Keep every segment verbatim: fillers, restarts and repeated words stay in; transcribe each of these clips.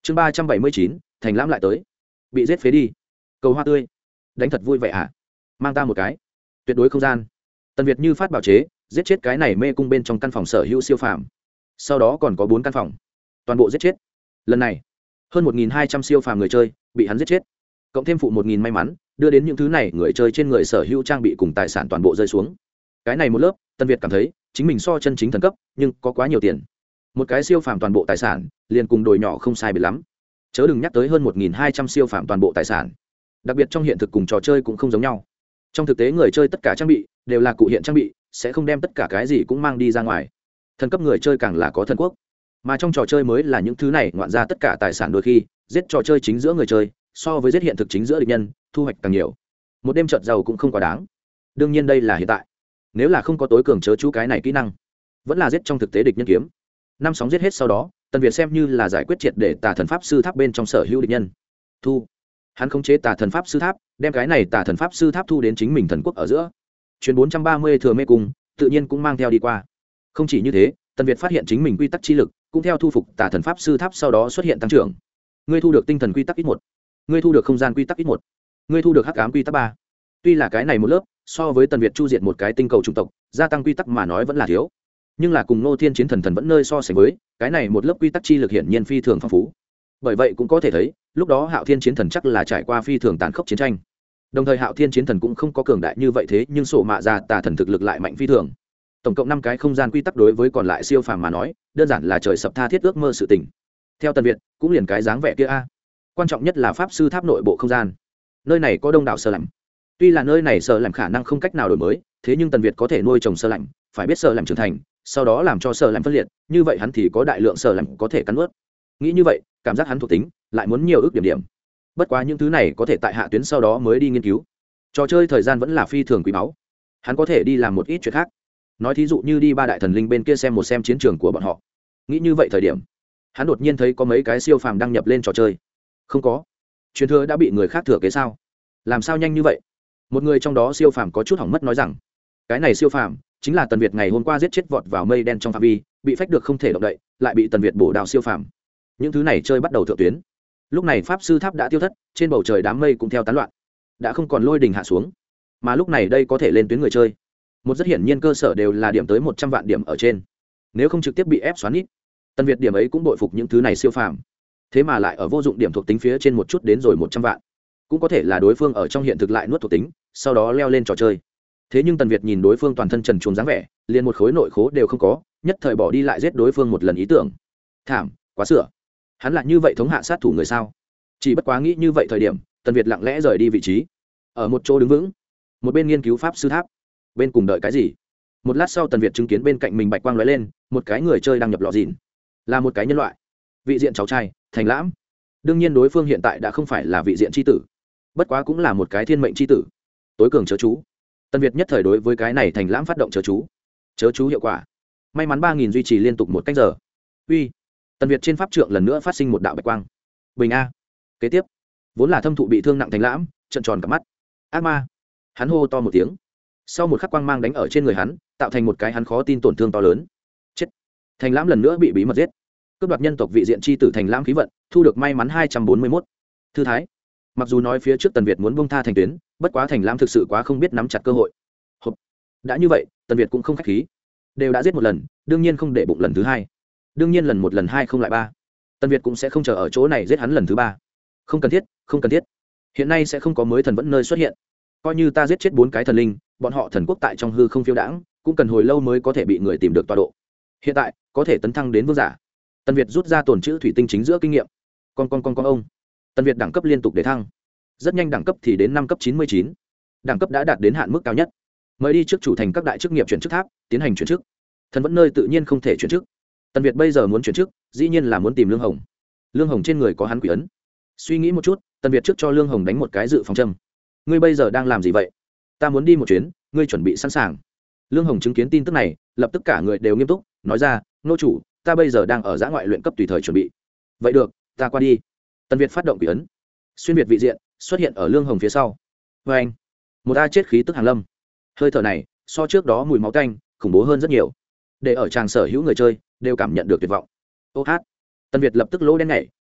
chương ba trăm bảy mươi chín thành lãm lại tới, bị giết phế đi, cầu hoa tươi, đánh thật vui vẻ à, mang ta một cái, tuyệt đối không gian. Tần Việt như phát bảo chế giết chết cái này mê cung bên trong căn phòng sở hữu siêu phàm, sau đó còn có bốn căn phòng toàn bộ giết chết. Lần này hơn một nghìn hai trăm siêu phàm người chơi bị hắn giết chết, cộng thêm phụ một nghìn may mắn đưa đến những thứ này người chơi trên người sở hữu trang bị cùng tài sản toàn bộ rơi xuống. Cái này một lớp, Tần Việt cảm thấy chính mình so chân chính thần cấp nhưng có quá nhiều tiền, một cái siêu phàm toàn bộ tài sản liền cùng đồi nhỏ không sai biệt lắm, chớ đừng nhắc tới hơn một nghìn hai trăm siêu phàm toàn bộ tài sản. Đặc biệt trong hiện thực cùng trò chơi cũng không giống nhau, trong thực tế người chơi tất cả trang bị đều là cụ hiện trang bị, sẽ không đem tất cả cái gì cũng mang đi ra ngoài. Thần cấp người chơi càng là có thần quốc, mà trong trò chơi mới là những thứ này ngoạn ra tất cả tài sản, đôi khi giết trò chơi chính giữa người chơi so với giết hiện thực chính giữa địch nhân thu hoạch càng nhiều, một đêm trợt giàu cũng không quá đáng. Đương nhiên đây là hiện tại, nếu là không có tối cường chớ chú cái này kỹ năng, vẫn là giết trong thực tế địch nhân kiếm. Năm sóng giết hết sau đó, Tần Việt xem như là giải quyết triệt để tà thần pháp sư tháp bên trong sở hữu địch nhân. Thu, hắn khống chế tà thần pháp sư tháp, đem cái này tà thần pháp sư tháp thu đến chính mình thần quốc ở giữa. Truyền bốn trăm ba mươi thừa mê cung tự nhiên cũng mang theo đi qua. Không chỉ như thế, Tần Việt phát hiện chính mình quy tắc chi lực cũng theo thu phục tà thần pháp sư tháp sau đó xuất hiện tăng trưởng. Ngươi thu được tinh thần quy tắc ít một, ngươi thu được không gian quy tắc ít một, ngươi thu được hắc ám quy tắc ba. Tuy là cái này một lớp so với Tần Việt chu diệt một cái tinh cầu chủng tộc gia tăng quy tắc mà nói vẫn là thiếu, nhưng là cùng Ngô Thiên Chiến Thần Thần vẫn nơi so sánh với, cái này một lớp quy tắc chi lực hiển nhiên phi thường phong phú. Bởi vậy cũng có thể thấy, lúc đó Hạo Thiên Chiến Thần chắc là trải qua phi thường tàn khốc chiến tranh. Đồng thời Hạo Thiên Chiến Thần cũng không có cường đại như vậy, thế nhưng sổ mạ ra tà thần thực lực lại mạnh phi thường. Tổng cộng năm cái không gian quy tắc đối với còn lại siêu phàm mà nói, đơn giản là trời sập tha thiết ước mơ sự tình. Theo Tần Việt, cũng liền cái dáng vẻ kia a. Quan trọng nhất là pháp sư tháp nội bộ không gian. Nơi này có đông đảo sơ lạnh. Tuy là nơi này sơ lạnh khả năng không cách nào đổi mới, thế nhưng Tần Việt có thể nuôi trồng sơ lạnh, phải biết sơ lạnh trưởng thành, sau đó làm cho sơ lạnh phân liệt, như vậy hắn thì có đại lượng sơ lạnh có thể cắn nuốt. Nghĩ như vậy, cảm giác hắn thuộc tính lại muốn nhiều ước điểm điểm. Bất quá những thứ này có thể tại hạ tuyến sau đó mới đi nghiên cứu. Trò chơi thời gian vẫn là phi thường quý báu, hắn có thể đi làm một ít chuyện khác, nói thí dụ như đi ba đại thần linh bên kia xem một xem chiến trường của bọn họ. Nghĩ như vậy thời điểm, hắn đột nhiên thấy có mấy cái siêu phàm đăng nhập lên trò chơi. Không có, truyền thừa đã bị người khác thừa kế sao? Làm sao nhanh như vậy? Một người trong đó siêu phàm có chút hỏng mất nói rằng, cái này siêu phàm chính là Tần Việt ngày hôm qua giết chết vọt vào mây đen trong phạm vi, bị phách được không thể động đậy, lại bị Tần Việt bổ đào siêu phàm. Những thứ này chơi bắt đầu thượng tuyến. Lúc này pháp sư tháp đã tiêu thất, trên bầu trời đám mây cũng theo tán loạn, đã không còn lôi đình hạ xuống, mà lúc này đây có thể lên tuyến người chơi, một rất hiển nhiên cơ sở đều là điểm tới một trăm vạn điểm ở trên, nếu không trực tiếp bị ép xoắn ít. Tần Việt điểm ấy cũng bội phục những thứ này siêu phàm, thế mà lại ở vô dụng điểm thuộc tính phía trên một chút đến rồi một trăm vạn, cũng có thể là đối phương ở trong hiện thực lại nuốt thuộc tính, sau đó leo lên trò chơi. Thế nhưng Tần Việt nhìn đối phương toàn thân trần truồng dáng vẻ, liền một khối nội khố đều không có, nhất thời bỏ đi lại giết đối phương một lần ý tưởng. Thảm, quá sửa. Hắn lại như vậy thống hạ sát thủ người sao? Chỉ bất quá nghĩ như vậy thời điểm, Tần Việt lặng lẽ rời đi vị trí, ở một chỗ đứng vững, một bên nghiên cứu pháp sư tháp, bên cùng đợi cái gì. Một lát sau Tần Việt chứng kiến bên cạnh mình bạch quang lóe lên, một cái người chơi đang nhập lọ dìn, là một cái nhân loại, vị diện cháu trai Thành Lãm. Đương nhiên đối phương hiện tại đã không phải là vị diện chi tử, bất quá cũng là một cái thiên mệnh chi tử, tối cường chớ chú. Tần Việt nhất thời đối với cái này Thành Lãm phát động chớ chú. Chớ chú hiệu quả, may mắn ba nghìn duy trì liên tục một cách giờ. Uy, Tần Việt trên pháp trượng lần nữa phát sinh một đạo bạch quang. Bình a. Kế tiếp, vốn là thâm thụ bị thương nặng Thành Lãm trợn tròn cả mắt. Ác ma, hắn hô to một tiếng, sau một khắc quang mang đánh ở trên người hắn, tạo thành một cái hắn khó tin tổn thương to lớn. Chết. Thành Lãm lần nữa bị bí mật giết. Cướp đoạt nhân tộc vị diện chi tử Thành Lãm khí vận, thu được may mắn hai trăm bốn mươi mốt thư thái. Mặc dù nói phía trước Tần Việt muốn bông tha thành tuyến, bất quá Thành Lãm thực sự quá không biết nắm chặt cơ hội. Hộp. Đã như vậy, Tần Việt cũng không khách khí, đều đã giết một lần, đương nhiên không để bụng lần thứ hai. Đương nhiên lần một lần hai không lại ba, Tần Việt cũng sẽ không chờ ở chỗ này giết hắn lần thứ ba. Không cần thiết, không cần thiết. Hiện nay sẽ không có mới thần vẫn nơi xuất hiện. Coi như ta giết chết bốn cái thần linh, bọn họ thần quốc tại trong hư không phiêu đãng, cũng cần hồi lâu mới có thể bị người tìm được tọa độ. Hiện tại có thể tấn thăng đến vương giả. Tần Việt rút ra tổn chữ thủy tinh chính giữa kinh nghiệm. Con con con con ông. Tần Việt đẳng cấp liên tục để thăng, rất nhanh đẳng cấp thì đến năm cấp chín mươi chín, đẳng cấp đã đạt đến hạn mức cao nhất. Mới đi trước chủ thành các đại chức nghiệp chuyển chức tháp, tiến hành chuyển chức. Thần vẫn nơi tự nhiên không thể chuyển chức. Tần Việt bây giờ muốn chuyển chức, dĩ nhiên là muốn tìm Lương Hồng. Lương Hồng trên người có hắn quỷ ấn. Suy nghĩ một chút, Tần Việt trước cho Lương Hồng đánh một cái dự phòng châm. Ngươi bây giờ đang làm gì vậy? Ta muốn đi một chuyến, ngươi chuẩn bị sẵn sàng. Lương Hồng chứng kiến tin tức này, lập tức cả người đều nghiêm túc, nói ra, nô chủ, ta bây giờ đang ở giã ngoại luyện cấp tùy thời chuẩn bị. Vậy được, ta qua đi. Tần Việt phát động quỷ ấn, xuyên việt vị diện, xuất hiện ở Lương Hồng phía sau. Vê anh, một a chết khí tức hàng lâm. Hơi thở này, so trước đó mùi máu tanh, khủng bố hơn rất nhiều. Để ở tràng sở hữu người chơi đều cảm nhận được tuyệt vọng. Ô hát. Tần Việt lập tức lỗ đen nhảy,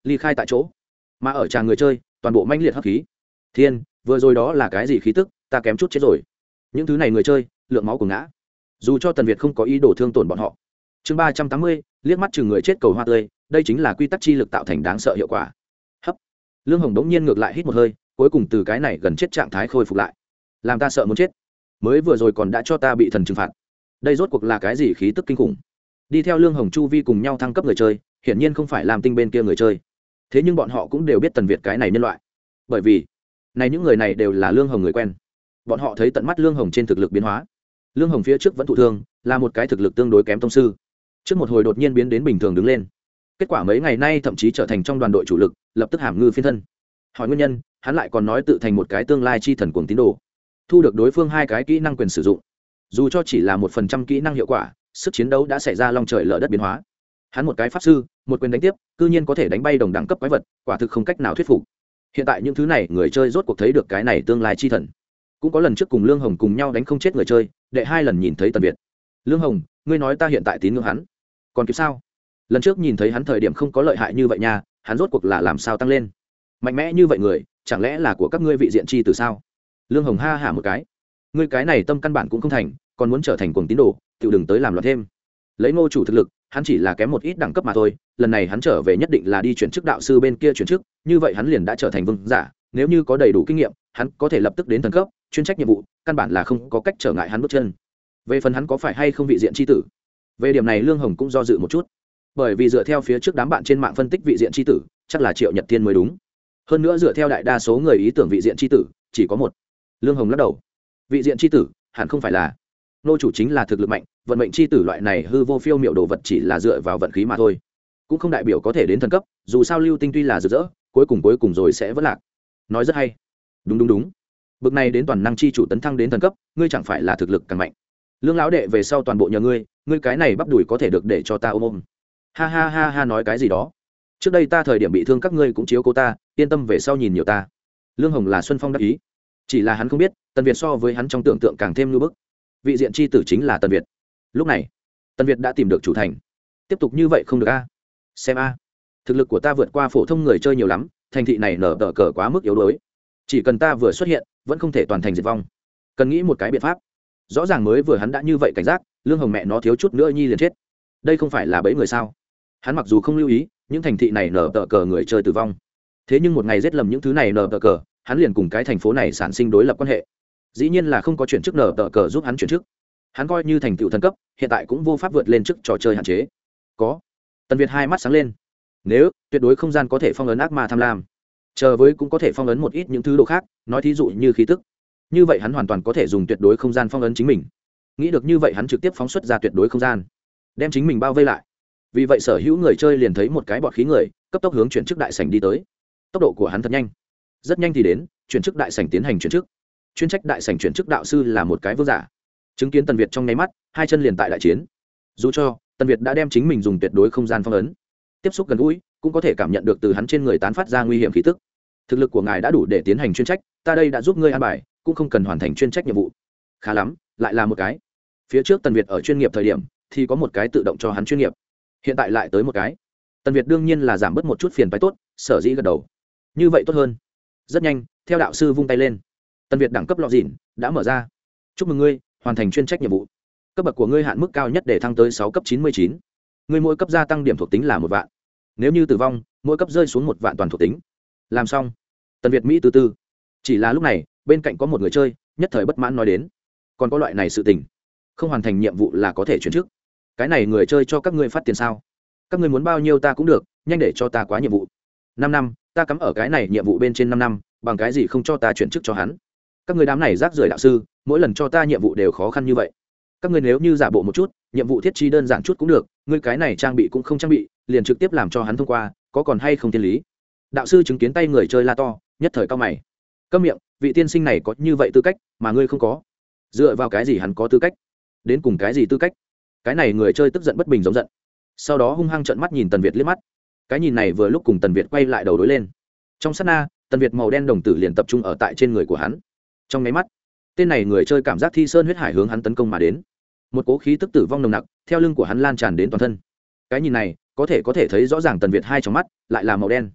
ly khai tại chỗ. Mà ở tràng người chơi toàn bộ manh liệt hấp khí. Thiên, vừa rồi đó là cái gì khí tức, ta kém chút chết rồi. Những thứ này người chơi lượng máu của ngã, dù cho Tần Việt không có ý đồ thương tổn bọn họ. Chương ba trăm tám mươi, liếc mắt chừng người chết cầu hoa tươi, đây chính là quy tắc chi lực tạo thành đáng sợ hiệu quả. Hấp. Lương Hồng đống nhiên ngược lại hít một hơi, cuối cùng từ cái này gần chết trạng thái khôi phục lại. Làm ta sợ muốn chết. Mới vừa rồi còn đã cho ta bị thần trừng phạt. Đây rốt cuộc là cái gì khí tức kinh khủng? Đi theo Lương Hồng chu vi cùng nhau thăng cấp người chơi, hiển nhiên không phải làm tinh bên kia người chơi. Thế nhưng bọn họ cũng đều biết Tần Việt cái này nhân loại. Bởi vì, này những người này đều là Lương Hồng người quen. Bọn họ thấy tận mắt Lương Hồng trên thực lực biến hóa. Lương Hồng phía trước vẫn thụ thương, là một cái thực lực tương đối kém tông sư. Trước một hồi đột nhiên biến đến bình thường đứng lên. Kết quả mấy ngày nay thậm chí trở thành trong đoàn đội chủ lực, lập tức hàm ngư phiên thân. Hỏi nguyên nhân, hắn lại còn nói tự thành một cái tương lai chi thần cuồng tín đồ. Thu được đối phương hai cái kỹ năng quyền sử dụng. Dù cho chỉ là một phần trăm kỹ năng hiệu quả, sức chiến đấu đã xảy ra long trời lở đất biến hóa. Hắn một cái pháp sư, một quyền đánh tiếp, cư nhiên có thể đánh bay đồng đẳng cấp quái vật, quả thực không cách nào thuyết phục. Hiện tại những thứ này người chơi rốt cuộc thấy được cái này tương lai chi thần. Cũng có lần trước cùng Lương Hồng cùng nhau đánh không chết người chơi, đệ hai lần nhìn thấy Tần Việt. Lương Hồng, ngươi nói ta hiện tại tín ngưỡng hắn, còn kịp sao? Lần trước nhìn thấy hắn thời điểm không có lợi hại như vậy nha, hắn rốt cuộc là làm sao tăng lên mạnh mẽ như vậy người, chẳng lẽ là của các ngươi vị diện chi từ sao? Lương Hồng ha hả một cái, ngươi cái này tâm căn bản cũng không thành, còn muốn trở thành cuồng tín đồ, tự đừng tới làm loạn thêm. Lấy Ngô chủ thực lực, hắn chỉ là kém một ít đẳng cấp mà thôi, lần này hắn trở về nhất định là đi chuyển chức đạo sư bên kia chuyển chức, như vậy hắn liền đã trở thành vương giả, nếu như có đầy đủ kinh nghiệm, hắn có thể lập tức đến thần cấp, chuyên trách nhiệm vụ, căn bản là không có cách trở ngại hắn bước chân. Về phần hắn có phải hay không vị diện chi tử, về điểm này Lương Hồng cũng do dự một chút, bởi vì dựa theo phía trước đám bạn trên mạng phân tích vị diện chi tử, chắc là Triệu Nhật Thiên mới đúng. Hơn nữa dựa theo đại đa số người ý tưởng vị diện chi tử chỉ có một. Lương Hồng lắc đầu, vị diện chi tử hẳn không phải là. Nô chủ chính là thực lực mạnh, vận mệnh chi tử loại này hư vô phiêu miệu đồ vật chỉ là dựa vào vận khí mà thôi, cũng không đại biểu có thể đến thần cấp, dù sao lưu tinh tuy là rực rỡ, cuối cùng cuối cùng rồi sẽ vỡ lạc. Nói rất hay. Đúng đúng đúng. Bực này đến toàn năng chi chủ tấn thăng đến thần cấp, ngươi chẳng phải là thực lực càng mạnh. Lương lão đệ về sau toàn bộ nhờ ngươi, ngươi cái này bắp đùi có thể được để cho ta ôm ôm. Ha ha ha ha, nói cái gì đó. Trước đây ta thời điểm bị thương các ngươi cũng chiếu cố ta, yên tâm về sau nhìn nhiều ta. Lương Hồng là Xuân Phong đắc ý, chỉ là hắn không biết Tần Việt so với hắn trong tưởng tượng càng thêm lưu bức. Vị diện chi tử chính là Tần Việt. Lúc này Tần Việt đã tìm được chủ thành, tiếp tục như vậy không được a. Xem a, thực lực của ta vượt qua phổ thông người chơi nhiều lắm, thành thị này nở tờ cờ quá mức yếu đuối, chỉ cần ta vừa xuất hiện vẫn không thể toàn thành diệt vong, cần nghĩ một cái biện pháp. Rõ ràng mới vừa hắn đã như vậy cảnh giác, Lương Hồng mẹ nó thiếu chút nữa nhi liền chết. Đây không phải là bẫy người sao? Hắn mặc dù không lưu ý những thành thị này nở tờ cờ người chơi tử vong, thế nhưng một ngày giết lầm những thứ này nở tờ cờ, hắn liền cùng cái thành phố này sản sinh đối lập quan hệ. Dĩ nhiên là không có chuyển chức nở tờ cờ giúp hắn chuyển chức, hắn coi như thành tựu thần cấp, hiện tại cũng vô pháp vượt lên trước trò chơi hạn chế. Có. Tần Việt hai mắt sáng lên, nếu tuyệt đối không gian có thể phong ấn ác ma tham lam, chờ với cũng có thể phong ấn một ít những thứ đồ khác, nói thí dụ như khí tức, như vậy hắn hoàn toàn có thể dùng tuyệt đối không gian phong ấn chính mình. Nghĩ được như vậy, hắn trực tiếp phóng xuất ra tuyệt đối không gian, đem chính mình bao vây lại. Vì vậy sở hữu người chơi liền thấy một cái bọt khí người cấp tốc hướng chuyển chức đại sảnh đi tới. Tốc độ của hắn thật nhanh, rất nhanh thì đến chuyển chức đại sảnh tiến hành chuyển chức. Chuyên trách đại sảnh chuyển chức đạo sư là một cái vương giả. Chứng kiến Tần Việt trong nháy mắt, hai chân liền tại đại chiến. Dù cho Tần Việt đã đem chính mình dùng tuyệt đối không gian phong ấn, tiếp xúc gần gũi cũng có thể cảm nhận được từ hắn trên người tán phát ra nguy hiểm khí tức. Thực lực của ngài đã đủ để tiến hành chuyên trách, ta đây đã giúp ngươi an bài, cũng không cần hoàn thành chuyên trách nhiệm vụ. Khá lắm, lại là một cái. Phía trước Tần Việt ở chuyên nghiệp thời điểm thì có một cái tự động cho hắn chuyên nghiệp, hiện tại lại tới một cái. Tần Việt đương nhiên là giảm bớt một chút phiền phái tốt, sở dĩ gật đầu. Như vậy tốt hơn. Rất nhanh, theo đạo sư vung tay lên, Tần Việt đẳng cấp lọ dỉn đã mở ra. Chúc mừng ngươi hoàn thành chuyên trách nhiệm vụ. Cấp bậc của ngươi hạn mức cao nhất để thăng tới sáu cấp chín mươi chín. Ngươi mỗi cấp gia tăng điểm thuộc tính là một vạn. Nếu như tử vong, mỗi cấp rơi xuống một vạn toàn thuộc tính. Làm xong, Tần Việt Mỹ từ từ. Chỉ là lúc này, bên cạnh có một người chơi, nhất thời bất mãn nói đến, còn có loại này sự tình, không hoàn thành nhiệm vụ là có thể chuyển chức. Cái này người chơi cho các ngươi phát tiền sao? Các ngươi muốn bao nhiêu ta cũng được, nhanh để cho ta quá nhiệm vụ. Năm năm, ta cắm ở cái này nhiệm vụ bên trên năm năm, bằng cái gì không cho ta chuyển chức cho hắn? Các ngươi đám này rác rưởi đạo sư, mỗi lần cho ta nhiệm vụ đều khó khăn như vậy. Các ngươi nếu như giả bộ một chút, nhiệm vụ thiết trí đơn giản chút cũng được, ngươi cái này trang bị cũng không trang bị, liền trực tiếp làm cho hắn thông qua, có còn hay không thiên lý? Đạo sư chứng kiến tay người chơi la to, nhất thời cao mày. Câm miệng, vị tiên sinh này có như vậy tư cách, mà ngươi không có. Dựa vào cái gì hắn có tư cách? Đến cùng cái gì tư cách? Cái này người chơi tức giận bất bình giống giận, sau đó hung hăng trợn mắt nhìn Tần Việt liếc mắt. Cái nhìn này vừa lúc cùng Tần Việt quay lại đầu đối lên. Trong sát na, Tần Việt màu đen đồng tử liền tập trung ở tại trên người của hắn. Trong nháy mắt, tên này người chơi cảm giác thi sơn huyết hải hướng hắn tấn công mà đến. Một cố khí tức tử vong nồng nặc theo lưng của hắn lan tràn đến toàn thân. Cái nhìn này có thể có thể thấy rõ ràng Tần Việt hai trong mắt lại là màu đen.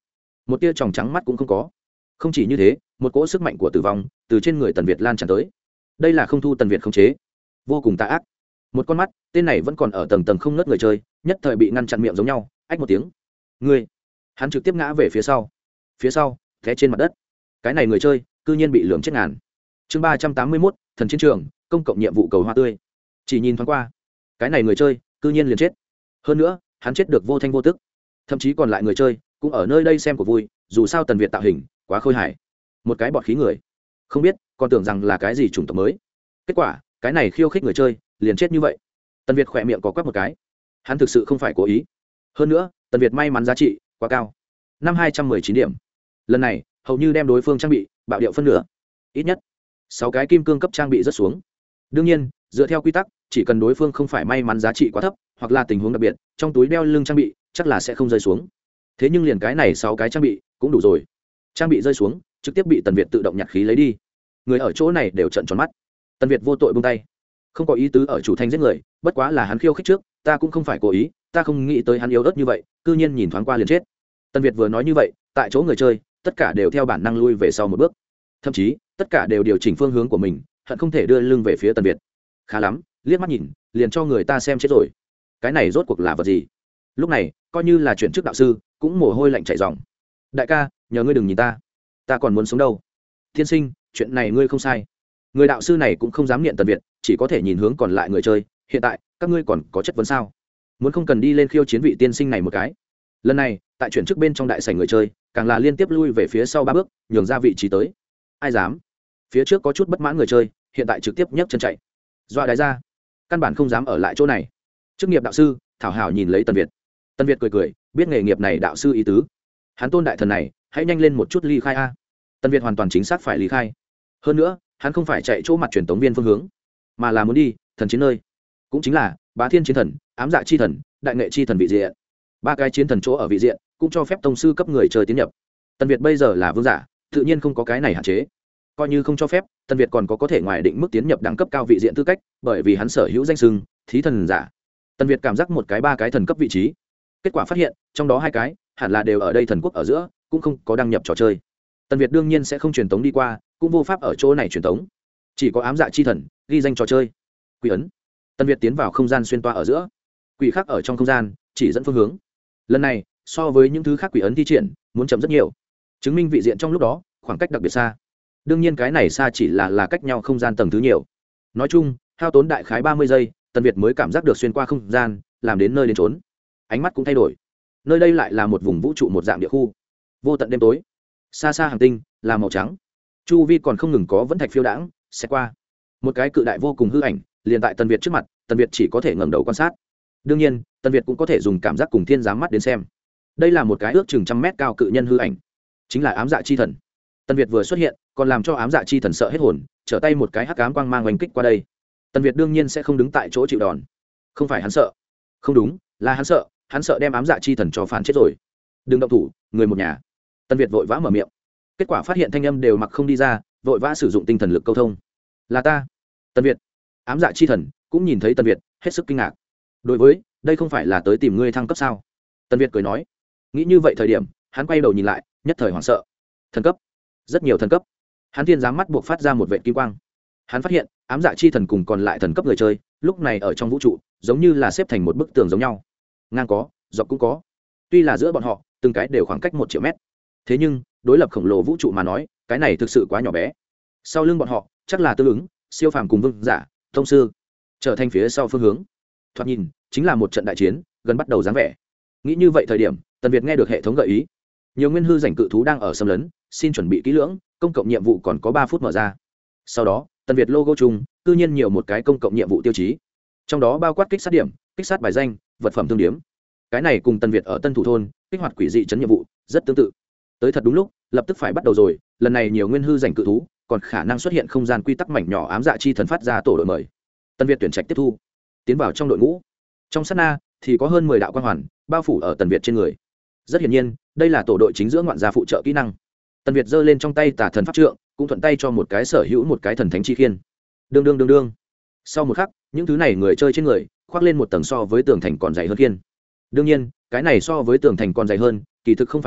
một tia tròng trắng mắt cũng không có. Không chỉ như thế, một cỗ sức mạnh của tử vong từ trên người Tần Việt lan tràn tới. Đây là không thu Tần Việt khống chế, vô cùng tà ác. Một con mắt, tên này vẫn còn ở tầng tầng không ngớt người chơi, nhất thời bị ngăn chặn miệng giống nhau, ách một tiếng. Ngươi, hắn trực tiếp ngã về phía sau. Phía sau, té trên mặt đất. Cái này người chơi, cư nhiên bị lườm chết ngàn. Chương ba trăm tám mươi mốt, thần chiến trường, công cộng nhiệm vụ cầu hoa tươi. Chỉ nhìn thoáng qua, cái này người chơi, cư nhiên liền chết. Hơn nữa, hắn chết được vô thanh vô tức. Thậm chí còn lại người chơi cũng ở nơi đây xem của vui, dù sao Tần Việt tạo hình quá khôi hài. Một cái bọt khí người, không biết, còn tưởng rằng là cái gì chủng tộc mới. Kết quả, cái này khiêu khích người chơi, liền chết như vậy. Tần Việt khỏe miệng có quắc một cái. Hắn thực sự không phải cố ý. Hơn nữa, Tần Việt may mắn giá trị quá cao, năm hai trăm mười chín điểm. Lần này, hầu như đem đối phương trang bị bạo điệu phân nửa, ít nhất sáu cái kim cương cấp trang bị rất xuống. Đương nhiên, dựa theo quy tắc, chỉ cần đối phương không phải may mắn giá trị quá thấp, hoặc là tình huống đặc biệt, trong túi đeo lưng trang bị chắc là sẽ không rơi xuống. Thế nhưng liền cái này sáu cái trang bị cũng đủ rồi. Trang bị rơi xuống, trực tiếp bị Tần Việt tự động nhặt khí lấy đi. Người ở chỗ này đều trợn tròn mắt. Tần Việt vô tội buông tay, không có ý tứ ở chủ thành giết người, bất quá là hắn khiêu khích trước, ta cũng không phải cố ý, ta không nghĩ tới hắn yếu ớt như vậy, cư nhiên nhìn thoáng qua liền chết. Tần Việt vừa nói như vậy, tại chỗ người chơi, tất cả đều theo bản năng lui về sau một bước, thậm chí tất cả đều điều chỉnh phương hướng của mình, hận không thể đưa lưng về phía Tần Việt. Khá lắm, liếc mắt nhìn, liền cho người ta xem chết rồi. Cái này rốt cuộc là vật gì? Lúc này, coi như là chuyển chức đạo sư, cũng mồ hôi lạnh chảy ròng. Đại ca, nhờ ngươi đừng nhìn ta, ta còn muốn sống đâu. Thiên sinh, chuyện này ngươi không sai. Người đạo sư này cũng không dám niệm Tần Việt, chỉ có thể nhìn hướng còn lại người chơi. Hiện tại, các ngươi còn có chất vấn sao? Muốn không cần đi lên khiêu chiến vị tiên sinh này một cái. Lần này, tại chuyển chức bên trong đại sảnh người chơi, càng là liên tiếp lui về phía sau ba bước, nhường ra vị trí tới. Ai dám? Phía trước có chút bất mãn người chơi, hiện tại trực tiếp nhấc chân chạy. Dọa đái ra, căn bản không dám ở lại chỗ này. Chức nghiệp đạo sư, thảo hảo nhìn lấy Tần Việt. Tần Việt cười cười, biết nghề nghiệp này đạo sư ý tứ. Hắn tôn đại thần này, hãy nhanh lên một chút ly khai a. Tần Việt hoàn toàn chính xác phải ly khai. Hơn nữa, hắn không phải chạy chỗ mặt truyền tống viên phương hướng, mà là muốn đi thần chiến nơi, cũng chính là Bá Thiên chiến thần, Ám Dạ chi thần, Đại Nghệ chi thần vị diện. Ba cái chiến thần chỗ ở vị diện cũng cho phép tông sư cấp người chơi tiến nhập. Tần Việt bây giờ là vương giả, tự nhiên không có cái này hạn chế. Coi như không cho phép, Tần Việt còn có có thể ngoài định mức tiến nhập đẳng cấp cao vị diện tư cách, bởi vì hắn sở hữu danh xưng thí thần giả. Tần Việt cảm giác một cái ba cái thần cấp vị trí, kết quả phát hiện trong đó hai cái hẳn là đều ở đây thần quốc ở giữa, cũng không có đăng nhập trò chơi. Tần Việt đương nhiên sẽ không truyền tống đi qua, cũng vô pháp ở chỗ này truyền tống, chỉ có Ám Dạ chi thần ghi danh trò chơi. Quỷ ấn. Tần Việt tiến vào không gian xuyên toa ở giữa, quỷ khác ở trong không gian chỉ dẫn phương hướng. Lần này so với những thứ khác quỷ ấn thi triển muốn chậm rất nhiều, chứng minh vị diện trong lúc đó khoảng cách đặc biệt xa. Đương nhiên cái này xa chỉ là là cách nhau không gian tầng thứ nhiều. Nói chung hao tốn đại khái ba mươi giây, Tần Việt mới cảm giác được xuyên qua không gian, làm đến nơi đến trốn. Ánh mắt cũng thay đổi, nơi đây lại là một vùng vũ trụ một dạng địa khu, vô tận đêm tối, xa xa hành tinh là màu trắng, chu vi còn không ngừng có vẫn thạch phiêu đãng sẽ qua. Một cái cự đại vô cùng hư ảnh liền tại Tần Việt trước mặt, Tần Việt chỉ có thể ngẩng đầu quan sát. Đương nhiên Tần Việt cũng có thể dùng cảm giác cùng thiên giám mắt đến xem. Đây là một cái ước chừng trăm mét cao cự nhân hư ảnh, chính là Ám Dạ chi thần. Tần Việt vừa xuất hiện, còn làm cho Ám Dạ chi thần sợ hết hồn, trở tay một cái hắc ám quang mang oanh kích qua đây. Tần Việt đương nhiên sẽ không đứng tại chỗ chịu đòn. Không phải hắn sợ, không đúng, là hắn sợ, hắn sợ đem Ám Dạ chi thần cho phản chết rồi. Đừng động thủ, người một nhà. Tần Việt vội vã mở miệng, kết quả phát hiện thanh âm đều mặc không đi ra, vội vã sử dụng tinh thần lực câu thông. Là ta, Tần Việt. Ám Dạ chi thần cũng nhìn thấy Tần Việt, hết sức kinh ngạc. Đối với, đây không phải là tới tìm ngươi thăng cấp sao? Tần Việt cười nói. Nghĩ như vậy thời điểm, hắn quay đầu nhìn lại, nhất thời hoảng sợ. Thần cấp, rất nhiều thần cấp. Hắn thiên giám mắt buộc phát ra một vệt kim quang. Hắn phát hiện Ám Dạ chi thần cùng còn lại thần cấp người chơi lúc này ở trong vũ trụ giống như là xếp thành một bức tường giống nhau, ngang có, dọc cũng có. Tuy là giữa bọn họ từng cái đều khoảng cách một triệu mét, thế nhưng đối lập khổng lồ vũ trụ mà nói, cái này thực sự quá nhỏ bé. Sau lưng bọn họ chắc là tương ứng siêu phàm cùng vương giả thông sư, trở thành phía sau phương hướng. Thoạt nhìn chính là một trận đại chiến gần bắt đầu dáng vẻ. Nghĩ như vậy thời điểm, Tần Việt nghe được hệ thống gợi ý, nhiều nguyên hư rảnh cự thú đang ở xâm lấn, xin chuẩn bị kỹ lưỡng, công cộng nhiệm vụ còn có ba phút mở ra. Sau đó Tần Việt logo chung tự nhiên nhiều một cái công cộng nhiệm vụ tiêu chí, trong đó bao quát kích sát điểm, kích sát bài danh, vật phẩm thương điếm. Cái này cùng Tần Việt ở Tân Thủ thôn kích hoạt quỷ dị chấn nhiệm vụ rất tương tự. Tới thật đúng lúc, lập tức phải bắt đầu rồi. Lần này nhiều nguyên hư rảnh cự thú, còn khả năng xuất hiện không gian quy tắc mảnh nhỏ. Ám Dạ chi thần phát ra tổ đội mời, Tần Việt tuyển trạch tiếp thu, tiến vào trong đội ngũ. Trong sát na thì có hơn mười đạo quang hoàn bao phủ ở Tần Việt trên người. Rất hiển nhiên, đây là tổ đội chính giữa ngoạn gia phụ trợ kỹ năng. Tần Việt giơ lên trong tay Tà thần pháp trượng, cũng thuận tay cho một cái sở hữu một cái thần thánh chi khiên. Đương đương đương đương. Sau một khắc, những thứ này người chơi trên người khoác lên một tầng so với tường thành còn dày hơn khiên. Đương nhiên, cái này so với tường thành còn dày hơn, kỳ thực không phải nói,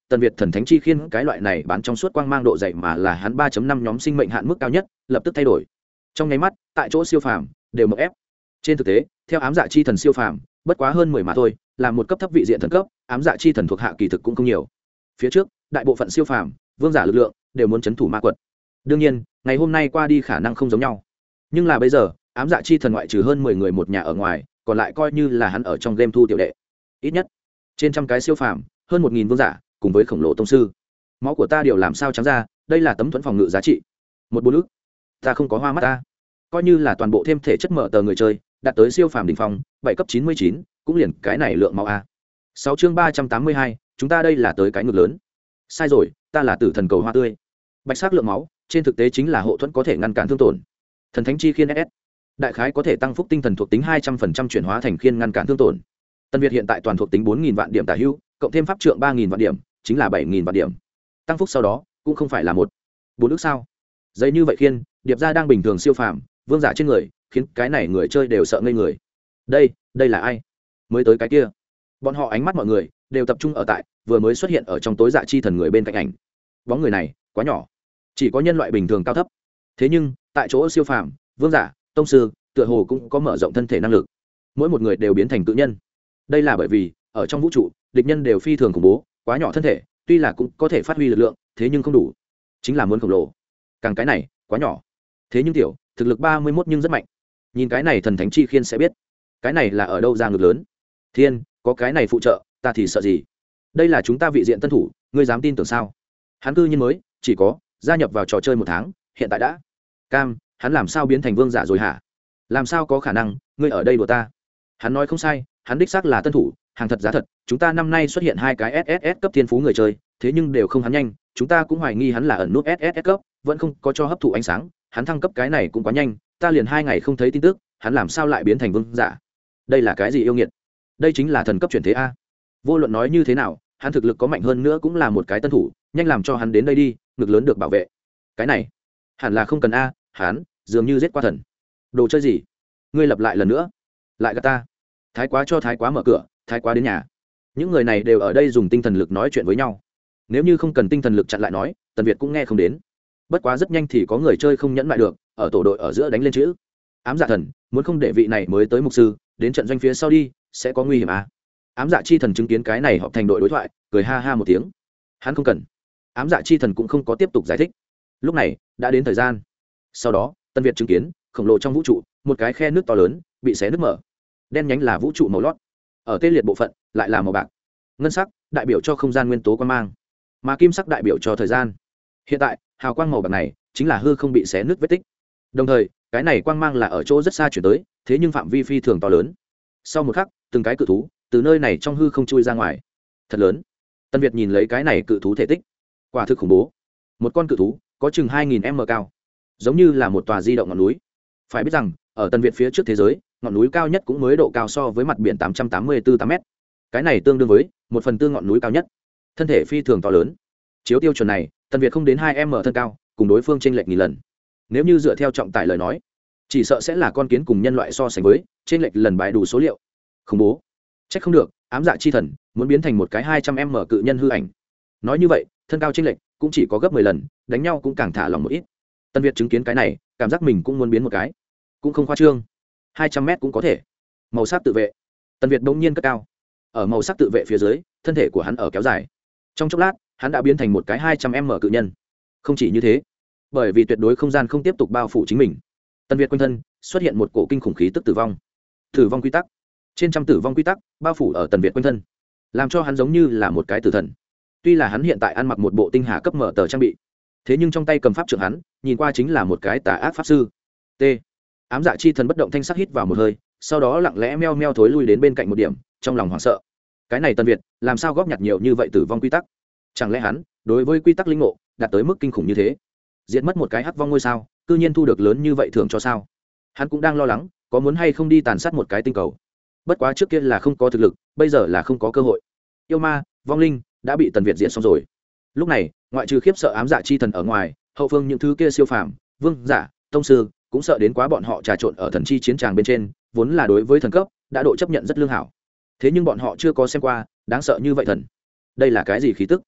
tần việt thần thánh chi khiên cái loại này bán trong suốt quang mang độ dày mà là hắn ba năm nhóm sinh mệnh hạn mức cao nhất lập tức thay đổi. Trong nháy mắt tại chỗ siêu phàm đều mộng ép. Trên thực tế theo ám dạ chi thần siêu phàm bất quá hơn mười mà thôi, là một cấp thấp vị diện thần cấp, ám dạ chi thần thuộc hạ kỳ thực cũng không nhiều. Phía trước đại bộ phận siêu phàm vương giả lực lượng đều muốn chấn thủ ma quật. Đương nhiên ngày hôm nay qua đi khả năng không giống nhau, nhưng là bây giờ ám dạ chi thần ngoại trừ hơn mười người một nhà ở ngoài, còn lại coi như là hắn ở trong game thu tiểu đệ. Ít nhất trên trăm cái siêu phàm, hơn một nghìn vương giả cùng với khổng lồ tông sư. Máu của ta điều làm sao trắng ra, đây là tấm thuẫn phòng ngự giá trị một bốn ức. Ta không có hoa mắt ta, coi như là toàn bộ thêm thể chất mở tờ người chơi đạt tới siêu phàm đỉnh phong bảy cấp chín mươi chín, cũng liền cái này lượng máu a. Sáu chương ba trăm tám mươi hai, chúng ta đây là tới cái ngược lớn. Sai rồi, ta là tử thần cầu hoa tươi. Bạch sắc lượng máu trên thực tế chính là hộ thuẫn có thể ngăn cản thương tổn. Thần thánh chi khiên ét ét đại khái có thể tăng phúc tinh thần thuộc tính hai trăm phần trăm chuyển hóa thành khiên ngăn cản thương tổn. Tân Việt hiện tại toàn thuộc tính bốn nghìn vạn điểm tả hữu, cộng thêm pháp trượng ba nghìn vạn điểm, chính là bảy nghìn vạn điểm. Tăng phúc sau đó cũng không phải là một bốn ức sao? Giấy như vậy khiên, điệp ra đang bình thường siêu phàm, vương giả trên người, khiến cái này người chơi đều sợ ngây người. Đây, đây là ai? Mới tới cái kia. Bọn họ ánh mắt mọi người đều tập trung ở tại vừa mới xuất hiện ở trong tối dạ chi thần người bên cạnh ảnh. Bóng người này quá nhỏ, chỉ có nhân loại bình thường cao thấp. Thế nhưng tại chỗ siêu phàm, vương giả, tông sư, tựa hồ cũng có mở rộng thân thể năng lực. Mỗi một người đều biến thành tự nhân. Đây là bởi vì ở trong vũ trụ, địch nhân đều phi thường khủng bố, quá nhỏ thân thể, tuy là cũng có thể phát huy lực lượng, thế nhưng không đủ. Chính là muốn khổng lồ. Càng cái này, quá nhỏ. Thế nhưng tiểu, thực lực ba mươi mốt nhưng rất mạnh. Nhìn cái này thần thánh chi khiên sẽ biết, cái này là ở đâu ra ngực lớn. Thiên, có cái này phụ trợ, ta thì sợ gì? Đây là chúng ta vị diện tân thủ, ngươi dám tin tưởng sao? Hắn cư nhiên mới chỉ có gia nhập vào trò chơi một tháng, hiện tại đã cam, hắn làm sao biến thành vương giả rồi hả? Làm sao có khả năng, ngươi ở đây đùa ta? Hắn nói không sai, hắn đích xác là tân thủ, hàng thật giá thật, chúng ta năm nay xuất hiện hai cái ét ét ét cấp thiên phú người chơi, thế nhưng đều không hắn nhanh, chúng ta cũng hoài nghi hắn là ẩn nút ét ét ét cấp, vẫn không có cho hấp thụ ánh sáng, hắn thăng cấp cái này cũng quá nhanh, ta liền hai ngày không thấy tin tức, hắn làm sao lại biến thành vương giả? Đây là cái gì yêu nghiệt? Đây chính là thần cấp chuyển thế a. Vô luận nói như thế nào, hắn thực lực có mạnh hơn nữa cũng là một cái tân thủ, nhanh làm cho hắn đến đây đi, ngực lớn được bảo vệ. Cái này, hẳn là không cần a, hắn dường như giết qua thần. Đồ chơi gì? Ngươi lặp lại lần nữa. Lại gạt ta. Thái quá cho thái quá mở cửa, thái quá đến nhà. Những người này đều ở đây dùng tinh thần lực nói chuyện với nhau. Nếu như không cần tinh thần lực chặn lại nói, Tần Việt cũng nghe không đến. Bất quá rất nhanh thì có người chơi không nhẫn lại được, ở tổ đội ở giữa đánh lên chữ. Ám dạ thần, muốn không để vị này mới tới mục sư, đến trận doanh phía sau đi, sẽ có nguy hiểm à? Ám dạ chi thần chứng kiến cái này họp thành đội đối thoại, cười ha ha một tiếng. Hắn không cần. Ám dạ chi thần cũng không có tiếp tục giải thích. Lúc này đã đến thời gian. Sau đó Tân Việt chứng kiến khổng lồ trong vũ trụ một cái khe nước to lớn bị xé nứt mở, đen nhánh là vũ trụ màu lót, ở tê liệt bộ phận lại là màu bạc. Ngân sắc đại biểu cho không gian nguyên tố quang mang, mà kim sắc đại biểu cho thời gian. Hiện tại hào quang màu bạc này chính là hư không bị xé nứt vết tích. Đồng thời cái này quang mang là ở chỗ rất xa chuyển tới, thế nhưng phạm vi phi thường to lớn. Sau một khắc từng cái cự thú từ nơi này trong hư không chui ra ngoài, thật lớn. Tân Việt nhìn lấy cái này cự thú thể tích, quả thực khủng bố. Một con cự thú có chừng hai nghìn m cao, giống như là một tòa di động ngọn núi. Phải biết rằng ở Tân Việt phía trước thế giới, ngọn núi cao nhất cũng mới độ cao so với mặt biển tám trăm tám mươi tư tám m. Cái này tương đương với một phần tư ngọn núi cao nhất. Thân thể phi thường to lớn. Chiếu tiêu chuẩn này, Tân Việt không đến hai m thân cao, cùng đối phương chênh lệch nghìn lần. Nếu như dựa theo trọng tải lời nói, chỉ sợ sẽ là con kiến cùng nhân loại so sánh với, chênh lệch lần bài đủ số liệu. Khủng bố. Trách không được, ám dạ chi thần muốn biến thành một cái hai trăm m cự nhân hư ảnh. Nói như vậy, thân cao chênh lệch cũng chỉ có gấp mười lần, đánh nhau cũng càng thả lòng một ít. Tân Việt chứng kiến cái này, cảm giác mình cũng muốn biến một cái. Cũng không khoa trương, hai trăm mét cũng có thể. Màu sắc tự vệ. Tân Việt bỗng nhiên cất cao. Ở màu sắc tự vệ phía dưới, thân thể của hắn ở kéo dài. Trong chốc lát, hắn đã biến thành một cái hai trăm m cự nhân. Không chỉ như thế, bởi vì tuyệt đối không gian không tiếp tục bao phủ chính mình, Tân Việt quanh thân xuất hiện một cổ kinh khủng khí tức tử vong. Tử vong quy tắc. Trên trăm tử vong quy tắc bao phủ ở Tần Việt quanh thân, làm cho hắn giống như là một cái tử thần. Tuy là hắn hiện tại ăn mặc một bộ tinh hà cấp mở tờ trang bị, thế nhưng trong tay cầm pháp trượng hắn nhìn qua chính là một cái tà ác pháp sư. T. Ám dạ chi thần bất động thanh sắc hít vào một hơi, sau đó lặng lẽ meo meo thối lui đến bên cạnh một điểm, trong lòng hoảng sợ. Cái này Tần Việt làm sao góp nhặt nhiều như vậy tử vong quy tắc? Chẳng lẽ hắn đối với quy tắc linh ngộ đạt tới mức kinh khủng như thế, diệt mất một cái hắc vong ngôi sao, cư nhiên thu được lớn như vậy thưởng cho sao? Hắn cũng đang lo lắng, có muốn hay không đi tàn sát một cái tinh cầu. Bất quá trước kia là không có thực lực, bây giờ là không có cơ hội. Yêu ma, vong linh đã bị Tần Việt diệt xong rồi. Lúc này, ngoại trừ khiếp sợ ám dạ chi thần ở ngoài, hậu phương những thứ kia siêu phàm, vương giả, tông sư cũng sợ đến quá bọn họ trà trộn ở thần chi chiến tràng bên trên, vốn là đối với thần cấp đã độ chấp nhận rất lương hảo. Thế nhưng bọn họ chưa có xem qua đáng sợ như vậy thần. Đây là cái gì khí tức?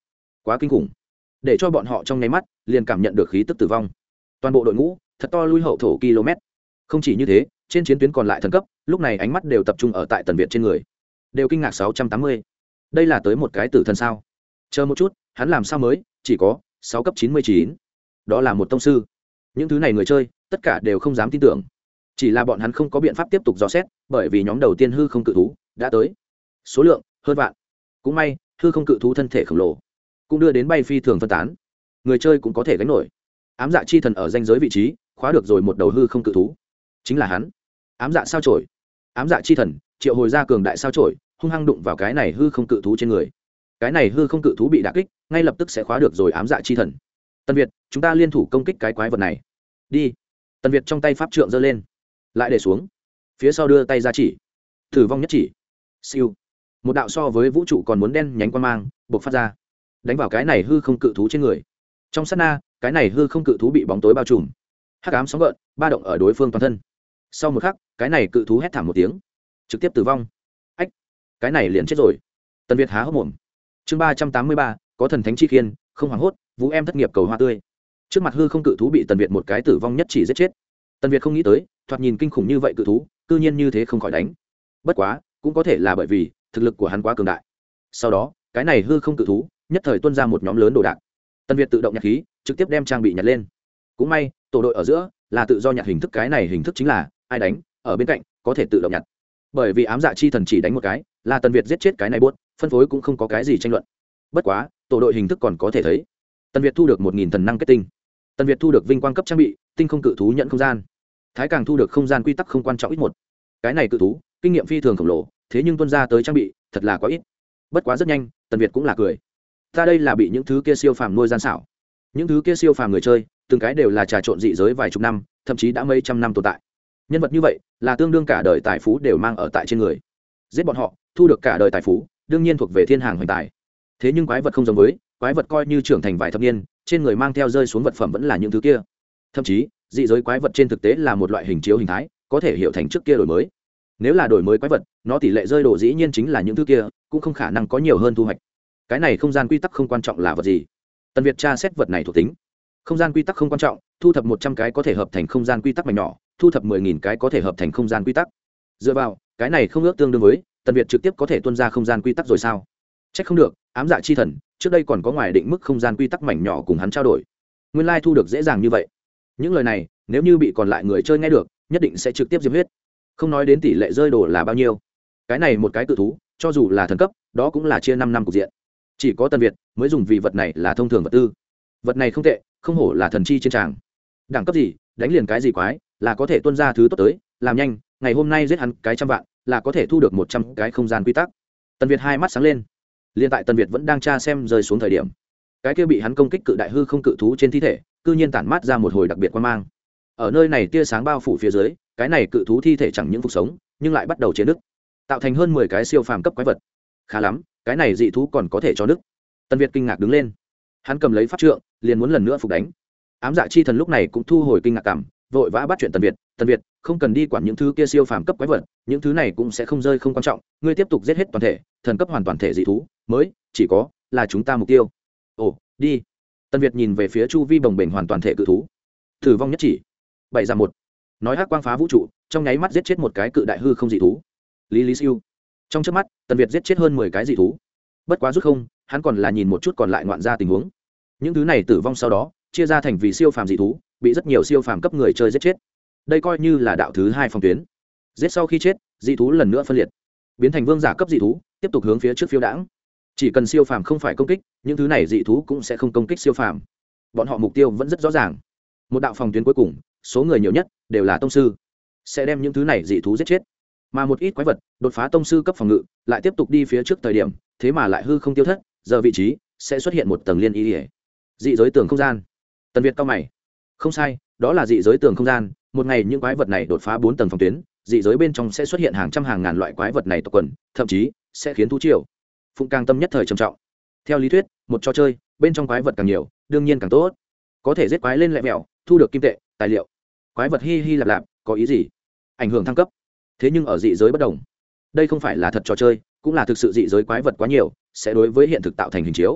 quá kinh khủng, để cho bọn họ trong nháy mắt liền cảm nhận được khí tức tử vong. Toàn bộ đội ngũ thật to lui hậu thổ km. Không chỉ như thế, trên chiến tuyến còn lại thần cấp lúc này ánh mắt đều tập trung ở tại Tần Việt trên người, đều kinh ngạc sáu trăm tám mươi. Đây là tới một cái tử thần sao? Chờ một chút, hắn làm sao mới chỉ có sáu cấp chín mươi chín? Đó là một tông sư. Những thứ này người chơi tất cả đều không dám tin tưởng, chỉ là bọn hắn không có biện pháp tiếp tục dò xét, bởi vì nhóm đầu tiên hư không cự thú đã tới, số lượng hơn vạn. Cũng may hư không cự thú thân thể khổng lồ cũng đưa đến bay phi thường phân tán, người chơi cũng có thể gánh nổi. Ám dạ chi thần ở danh giới vị trí khóa được rồi một đầu hư không cự thú, chính là hắn. Ám dạ sao chổi. Ám dạ chi thần triệu hồi ra cường đại sao chổi, hung hăng đụng vào cái này hư không cự thú trên người. Cái này hư không cự thú bị đả kích, ngay lập tức sẽ khóa được rồi ám dạ chi thần. Tần Việt, chúng ta liên thủ công kích cái quái vật này. Đi. Tần Việt trong tay pháp trượng giơ lên, lại để xuống, phía sau đưa tay ra chỉ, tử vong nhất chỉ. Siêu. Một đạo so với vũ trụ còn muốn đen nhánh quan mang bộc phát ra, đánh vào cái này hư không cự thú trên người. Trong sát na, cái này hư không cự thú bị bóng tối bao trùm, hắc ám sóng gợn ba động ở đối phương toàn thân. Sau một khắc, cái này cự thú hét thảm một tiếng, trực tiếp tử vong. Ách, cái này liền chết rồi. Tần Việt há hốc mồm. Chương ba trăm tám mươi ba, có thần thánh chi khiên, không hoảng hốt, vũ em thất nghiệp cầu hoa tươi. Trước mặt hư không cự thú bị Tần Việt một cái tử vong nhất chỉ giết chết. Tần Việt không nghĩ tới, thoạt nhìn kinh khủng như vậy cự thú, cư nhiên như thế không khỏi đánh. Bất quá, cũng có thể là bởi vì thực lực của hắn quá cường đại. Sau đó, cái này hư không cự thú nhất thời tuôn ra một nhóm lớn đồ đạc. Tần Việt tự động nhặt khí, trực tiếp đem trang bị nhặt lên. Cũng may, tổ đội ở giữa là tự do nhặt hình thức, cái này hình thức chính là ai đánh, ở bên cạnh có thể tự động nhặt. Bởi vì ám dạ chi thần chỉ đánh một cái, là Tần Việt giết chết cái này buốt, phân phối cũng không có cái gì tranh luận. Bất quá, tổ đội hình thức còn có thể thấy. Tần Việt thu được một nghìn thần năng kết tinh. Tần Việt thu được vinh quang cấp trang bị, tinh không cự thú nhận không gian. Thái Càng thu được không gian quy tắc không quan trọng ít một. Cái này cự thú, kinh nghiệm phi thường khổng lồ, thế nhưng tuân ra tới trang bị, thật là quá ít. Bất quá rất nhanh, Tần Việt cũng là cười. Ta đây là bị những thứ kia siêu phàm nuôi gian xảo. Những thứ kia siêu phàm người chơi, từng cái đều là trà trộn dị giới vài chục năm, thậm chí đã mấy trăm năm tồn tại. Nhân vật như vậy, là tương đương cả đời tài phú đều mang ở tại trên người. Giết bọn họ, thu được cả đời tài phú, đương nhiên thuộc về thiên hàng hoành tài. Thế nhưng quái vật không giống với, quái vật coi như trưởng thành vài thập niên, trên người mang theo rơi xuống vật phẩm vẫn là những thứ kia. Thậm chí, dị giới quái vật trên thực tế là một loại hình chiếu hình thái, có thể hiểu thành trước kia đổi mới. Nếu là đổi mới quái vật, nó tỷ lệ rơi đồ dĩ nhiên chính là những thứ kia, cũng không khả năng có nhiều hơn thu hoạch. Cái này không gian quy tắc không quan trọng là vật gì. Tần Việt tra xét vật này thuộc tính. Không gian quy tắc không quan trọng, thu thập một trăm cái có thể hợp thành không gian quy tắc mảnh nhỏ, thu thập mười nghìn cái có thể hợp thành không gian quy tắc. Dựa vào, cái này không ước tương đương với, Tần Việt trực tiếp có thể tuân ra không gian quy tắc rồi sao? Chắc không được, ám dạ chi thần, trước đây còn có ngoài định mức không gian quy tắc mảnh nhỏ cùng hắn trao đổi. Nguyên lai thu được dễ dàng như vậy. Những lời này, nếu như bị còn lại người chơi nghe được, nhất định sẽ trực tiếp diệt huyết. Không nói đến tỷ lệ rơi đồ là bao nhiêu. Cái này một cái cự thú, cho dù là thần cấp, đó cũng là chia năm năm cục diện. Chỉ có Tần Việt mới dùng vì vật này là thông thường vật tư. Vật này không tệ, không hổ là thần chi trên tràng. Đẳng cấp gì, đánh liền cái gì quái, là có thể tuân ra thứ tốt tới, làm nhanh, ngày hôm nay giết hắn cái trăm vạn, là có thể thu được một trăm cái không gian quy tắc. Tần Việt hai mắt sáng lên. Liên tại Tần Việt vẫn đang tra xem rơi xuống thời điểm, cái kia bị hắn công kích cự đại hư không cự thú trên thi thể, cư nhiên tản mát ra một hồi đặc biệt quan mang. Ở nơi này tia sáng bao phủ phía dưới, cái này cự thú thi thể chẳng những phục sống, nhưng lại bắt đầu chế nứt, tạo thành hơn mười cái siêu phàm cấp quái vật. Khá lắm, cái này dị thú còn có thể cho nứt. Tần Việt kinh ngạc đứng lên, hắn cầm lấy pháp trượng, liền muốn lần nữa phục đánh. Ám dạ chi thần lúc này cũng thu hồi kinh ngạc cảm, vội vã bắt chuyện Tần Việt. Tần Việt, không cần đi quản những thứ kia siêu phàm cấp quái vật, những thứ này cũng sẽ không rơi không quan trọng, ngươi tiếp tục giết hết toàn thể thần cấp hoàn toàn thể dị thú, mới chỉ có là chúng ta mục tiêu. Ồ, đi. Tần Việt nhìn về phía chu vi bồng bềnh hoàn toàn thể cự thú. Tử vong nhất chỉ. Bảy giảm một. Nói hắc quang phá vũ trụ, trong nháy mắt giết chết một cái cự đại hư không dị thú. Lý Lý Siêu. Trong chớp mắt, Tần Việt giết chết hơn mười cái dị thú. Bất quá rút không, hắn còn là nhìn một chút còn lại ngoạn ra tình huống. Những thứ này tử vong sau đó, chia ra thành vì siêu phàm dị thú, bị rất nhiều siêu phàm cấp người chơi giết chết. Đây coi như là đạo thứ hai phòng tuyến. Giết sau khi chết, dị thú lần nữa phân liệt, biến thành vương giả cấp dị thú, tiếp tục hướng phía trước phiêu đãng. Chỉ cần siêu phàm không phải công kích, những thứ này dị thú cũng sẽ không công kích siêu phàm. Bọn họ mục tiêu vẫn rất rõ ràng. Một đạo phòng tuyến cuối cùng, số người nhiều nhất đều là tông sư, sẽ đem những thứ này dị thú giết chết. Mà một ít quái vật đột phá tông sư cấp phòng ngự, lại tiếp tục đi phía trước thời điểm, thế mà lại hư không tiêu thất, giờ vị trí sẽ xuất hiện một tầng liên y. Dị giới tường không gian. Tần Việt cao mày. Không sai, đó là dị giới tường không gian. Một ngày những quái vật này đột phá bốn tầng phòng tuyến, dị giới bên trong sẽ xuất hiện hàng trăm hàng ngàn loại quái vật này tộc quần, thậm chí sẽ khiến thú triều. Phụng càng tâm nhất thời trầm trọng. Theo lý thuyết, một trò chơi bên trong quái vật càng nhiều, đương nhiên càng tốt. Có thể giết quái lên lẹ mèo, thu được kim tệ, tài liệu. Quái vật hi hi lạp lạp, có ý gì? Ảnh hưởng thăng cấp. Thế nhưng ở dị giới bất đồng. Đây không phải là thật trò chơi, cũng là thực sự dị giới quái vật quá nhiều, sẽ đối với hiện thực tạo thành hình chiếu.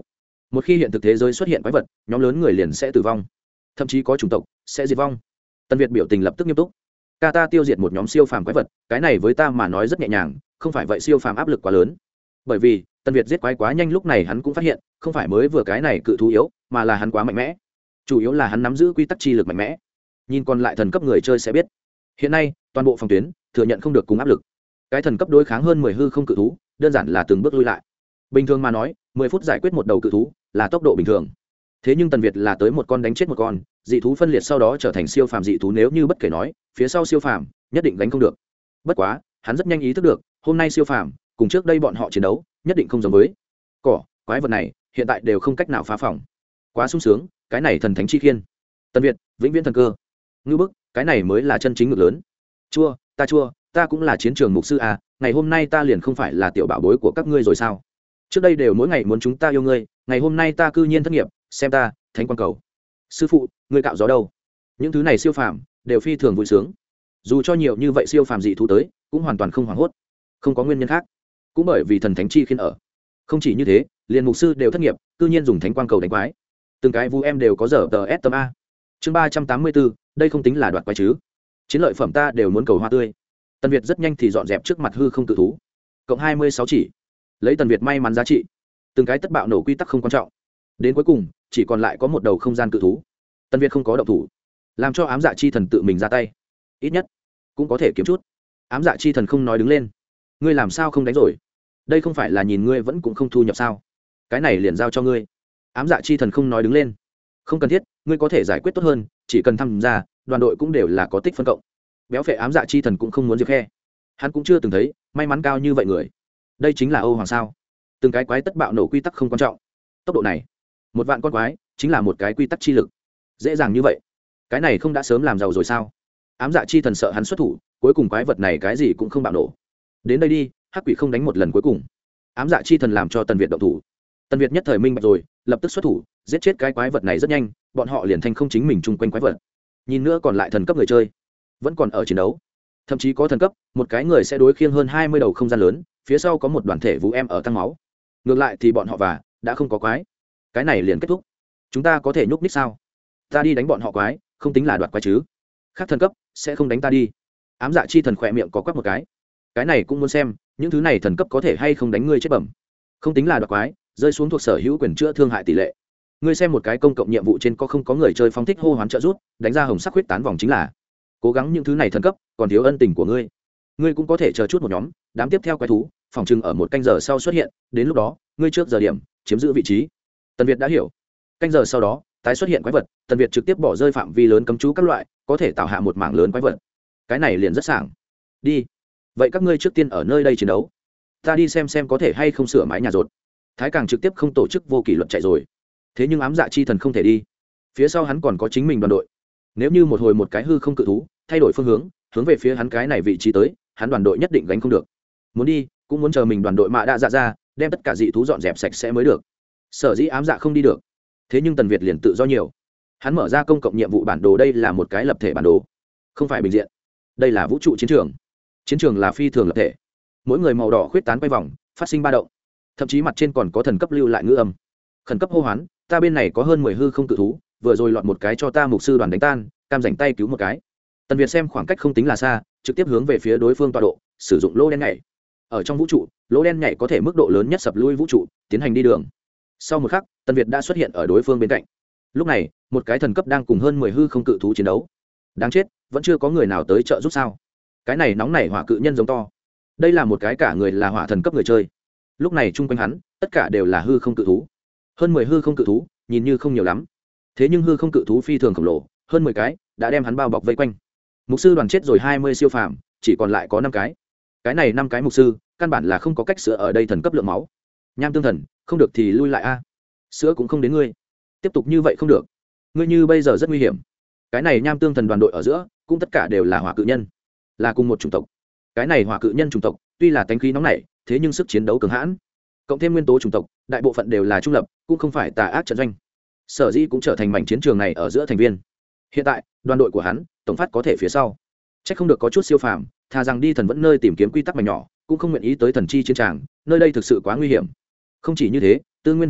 một khi hiện thực thế giới xuất hiện quái vật, nhóm lớn người liền sẽ tử vong, thậm chí có chủng tộc sẽ diệt vong. Tân Việt biểu tình lập tức nghiêm túc. Ca ta tiêu diệt một nhóm siêu phàm quái vật, cái này với ta mà nói rất nhẹ nhàng, không phải vậy siêu phàm áp lực quá lớn. Bởi vì Tân Việt giết quái quá nhanh, lúc này hắn cũng phát hiện không phải mới vừa cái này cự thú yếu, mà là hắn quá mạnh mẽ. Chủ yếu là hắn nắm giữ quy tắc chi lực mạnh mẽ. Nhìn còn lại thần cấp người chơi sẽ biết, hiện nay toàn bộ phòng tuyến thừa nhận không được cùng áp lực. Cái thần cấp đối kháng hơn mười hư không cự thú, đơn giản là từng bước lui lại. Bình thường mà nói, mười phút giải quyết một đầu cự thú là tốc độ bình thường. Thế nhưng Tần Việt là tới một con đánh chết một con, dị thú phân liệt sau đó trở thành siêu phàm dị thú, nếu như bất kể nói, phía sau siêu phàm nhất định đánh không được. Bất quá, hắn rất nhanh ý thức được, hôm nay siêu phàm cùng trước đây bọn họ chiến đấu, nhất định không giống với. Cỏ, quái vật này, hiện tại đều không cách nào phá phòng. Quá sung sướng, cái này thần thánh chi khiên. Tần Việt, vĩnh viễn thần cơ. Ngưu bức, cái này mới là chân chính ngực lớn. Chua, ta chua, ta cũng là chiến trường mục sư à, ngày hôm nay ta liền không phải là tiểu bảo bối của các ngươi rồi sao? Trước đây đều mỗi ngày muốn chúng ta yêu ngươi, ngày hôm nay ta cư nhiên thất nghiệp, xem ta, thánh quang cầu. Sư phụ, ngươi cạo gió đâu? Những thứ này siêu phàm đều phi thường vui sướng. Dù cho nhiều như vậy siêu phàm dị thú tới, cũng hoàn toàn không hoảng hốt. Không có nguyên nhân khác, cũng bởi vì thần thánh chi khiến ở. Không chỉ như thế, liền mục sư đều thất nghiệp, cư nhiên dùng thánh quang cầu đánh quái. Từng cái vu em đều có giờ tờ S tâm a. Chương ba trăm tám mươi bốn, đây không tính là đoạt quái chứ? Chiến lợi phẩm ta đều muốn cầu hoa tươi. Tần Việt rất nhanh thì dọn dẹp trước mặt hư không cự thú. Cộng hai mươi sáu chỉ. Lấy Tần Việt may mắn giá trị, từng cái tất bạo nổ quy tắc không quan trọng. Đến cuối cùng, chỉ còn lại có một đầu không gian cự thú. Tần Việt không có động thủ, làm cho ám dạ chi thần tự mình ra tay. Ít nhất cũng có thể kiếm chút. Ám dạ chi thần không nói đứng lên. Ngươi làm sao không đánh rồi? Đây không phải là nhìn ngươi vẫn cũng không thu nhập sao? Cái này liền giao cho ngươi. Ám dạ chi thần không nói đứng lên. Không cần thiết, ngươi có thể giải quyết tốt hơn, chỉ cần tham gia, đoàn đội cũng đều là có tích phân cộng. Béo phệ ám dạ chi thần cũng không muốn diệt khe. Hắn cũng chưa từng thấy may mắn cao như vậy người. Đây chính là Âu Hoàng sao? Từng cái quái tất bạo nổ quy tắc không quan trọng. Tốc độ này, một vạn con quái chính là một cái quy tắc chi lực. Dễ dàng như vậy, cái này không đã sớm làm giàu rồi sao? Ám dạ chi thần sợ hắn xuất thủ, cuối cùng quái vật này cái gì cũng không bạo nổ. Đến đây đi, hắc quỷ không đánh một lần cuối cùng. Ám dạ chi thần làm cho Tần Việt động thủ. Tần Việt nhất thời minh bạch rồi, lập tức xuất thủ, giết chết cái quái vật này rất nhanh, bọn họ liền thành không chính mình chung quanh quái vật. Nhìn nữa còn lại thần cấp người chơi, vẫn còn ở chiến đấu. Thậm chí có thần cấp, một cái người sẽ đối khiêng hơn hai mươi đầu không gian lớn, phía sau có một đoàn thể vũ em ở tăng máu. Ngược lại thì bọn họ và đã không có quái. Cái này liền kết thúc. Chúng ta có thể nhúc nhích sao? Ta đi đánh bọn họ quái, không tính là đoạt quái chứ? Khác thần cấp sẽ không đánh ta đi. Ám dạ chi thần khỏe miệng có quắc một cái. Cái này cũng muốn xem, những thứ này thần cấp có thể hay không đánh ngươi chết bẩm. Không tính là đoạt quái, rơi xuống thuộc sở hữu quyền chữa thương hại tỷ lệ. Ngươi xem một cái công cộng nhiệm vụ trên có không có người chơi phóng thích hô hoán trợ rút, đánh ra hồng sắc huyết tán vòng chính là. Cố gắng những thứ này thần cấp, còn thiếu ân tình của ngươi. Ngươi cũng có thể chờ chút một nhóm, đám tiếp theo quái thú, phòng trưng ở một canh giờ sau xuất hiện, đến lúc đó, ngươi trước giờ điểm, chiếm giữ vị trí. Tần Việt đã hiểu. Canh giờ sau đó, tái xuất hiện quái vật, Tần Việt trực tiếp bỏ rơi phạm vi lớn cấm chú các loại, có thể tạo hạ một mảng lớn quái vật. Cái này liền rất sảng. Đi. Vậy các ngươi trước tiên ở nơi đây chiến đấu. Ta đi xem xem có thể hay không sửa mái nhà rột. Thái Càng trực tiếp không tổ chức vô kỷ luật chạy rồi. Thế nhưng ám dạ chi thần không thể đi. Phía sau hắn còn có chính mình đoàn đội. Nếu như một hồi một cái hư không cự thú thay đổi phương hướng, hướng về phía hắn cái này vị trí tới, hắn đoàn đội nhất định gánh không được. Muốn đi, cũng muốn chờ mình đoàn đội mạ đã dạ ra, đem tất cả dị thú dọn dẹp sạch sẽ mới được. Sở dĩ ám dạ không đi được. Thế nhưng Tần Việt liền tự do nhiều. Hắn mở ra công cộng nhiệm vụ bản đồ, đây là một cái lập thể bản đồ, không phải bình diện. Đây là vũ trụ chiến trường. Chiến trường là phi thường lập thể. Mỗi người màu đỏ khuyết tán quay vòng, phát sinh ba động. Thậm chí mặt trên còn có thần cấp lưu lại ngữ âm. Khẩn cấp hô hoán, ta bên này có hơn mười hư không cự thú, vừa rồi lọt một cái cho ta mục sư đoàn đánh tan, cam rảnh tay cứu một cái. Tần Việt xem khoảng cách không tính là xa, trực tiếp hướng về phía đối phương tọa độ, sử dụng lỗ đen nhảy. Ở trong vũ trụ, lỗ đen nhảy có thể mức độ lớn nhất sập lui vũ trụ, tiến hành đi đường. Sau một khắc, Tần Việt đã xuất hiện ở đối phương bên cạnh. Lúc này, một cái thần cấp đang cùng hơn mười hư không cự thú chiến đấu. Đáng chết, vẫn chưa có người nào tới trợ giúp sao? Cái này nóng nảy hỏa cự nhân giống to. Đây là một cái cả người là hỏa thần cấp người chơi. Lúc này chung quanh hắn, tất cả đều là hư không cự thú. Hơn mười hư không cự thú, nhìn như không nhiều lắm. Thế nhưng hư không cự thú phi thường khổng lồ, hơn mười cái, đã đem hắn bao bọc vây quanh. Mục sư đoàn chết rồi hai mươi siêu phàm, chỉ còn lại có năm cái. Cái này năm cái mục sư, căn bản là không có cách sửa ở đây thần cấp lượng máu. Nham tương thần, không được thì lui lại a. Sữa cũng không đến ngươi. Tiếp tục như vậy không được. Ngươi như bây giờ rất nguy hiểm. Cái này nham tương thần đoàn đội ở giữa, cũng tất cả đều là hỏa cự nhân, là cùng một chủng tộc. Cái này hỏa cự nhân chủng tộc, tuy là tánh khí nóng nảy, thế nhưng sức chiến đấu cường hãn. Cộng thêm nguyên tố chủng tộc, đại bộ phận đều là trung lập, cũng không phải tà ác trận doanh. Sở dĩ cũng trở thành mảnh chiến trường này ở giữa thành viên. Hiện tại, đoàn đội của hắn, tổng phát có thể phía sau. Chắc không được có chút siêu phàm, thà rằng đi thần vẫn nơi tìm kiếm quy tắc mảnh nhỏ, cũng không nguyện ý tới thần chi chiến trường, nơi đây thực sự quá nguy hiểm. Không chỉ như thế, tư nguyên phân phối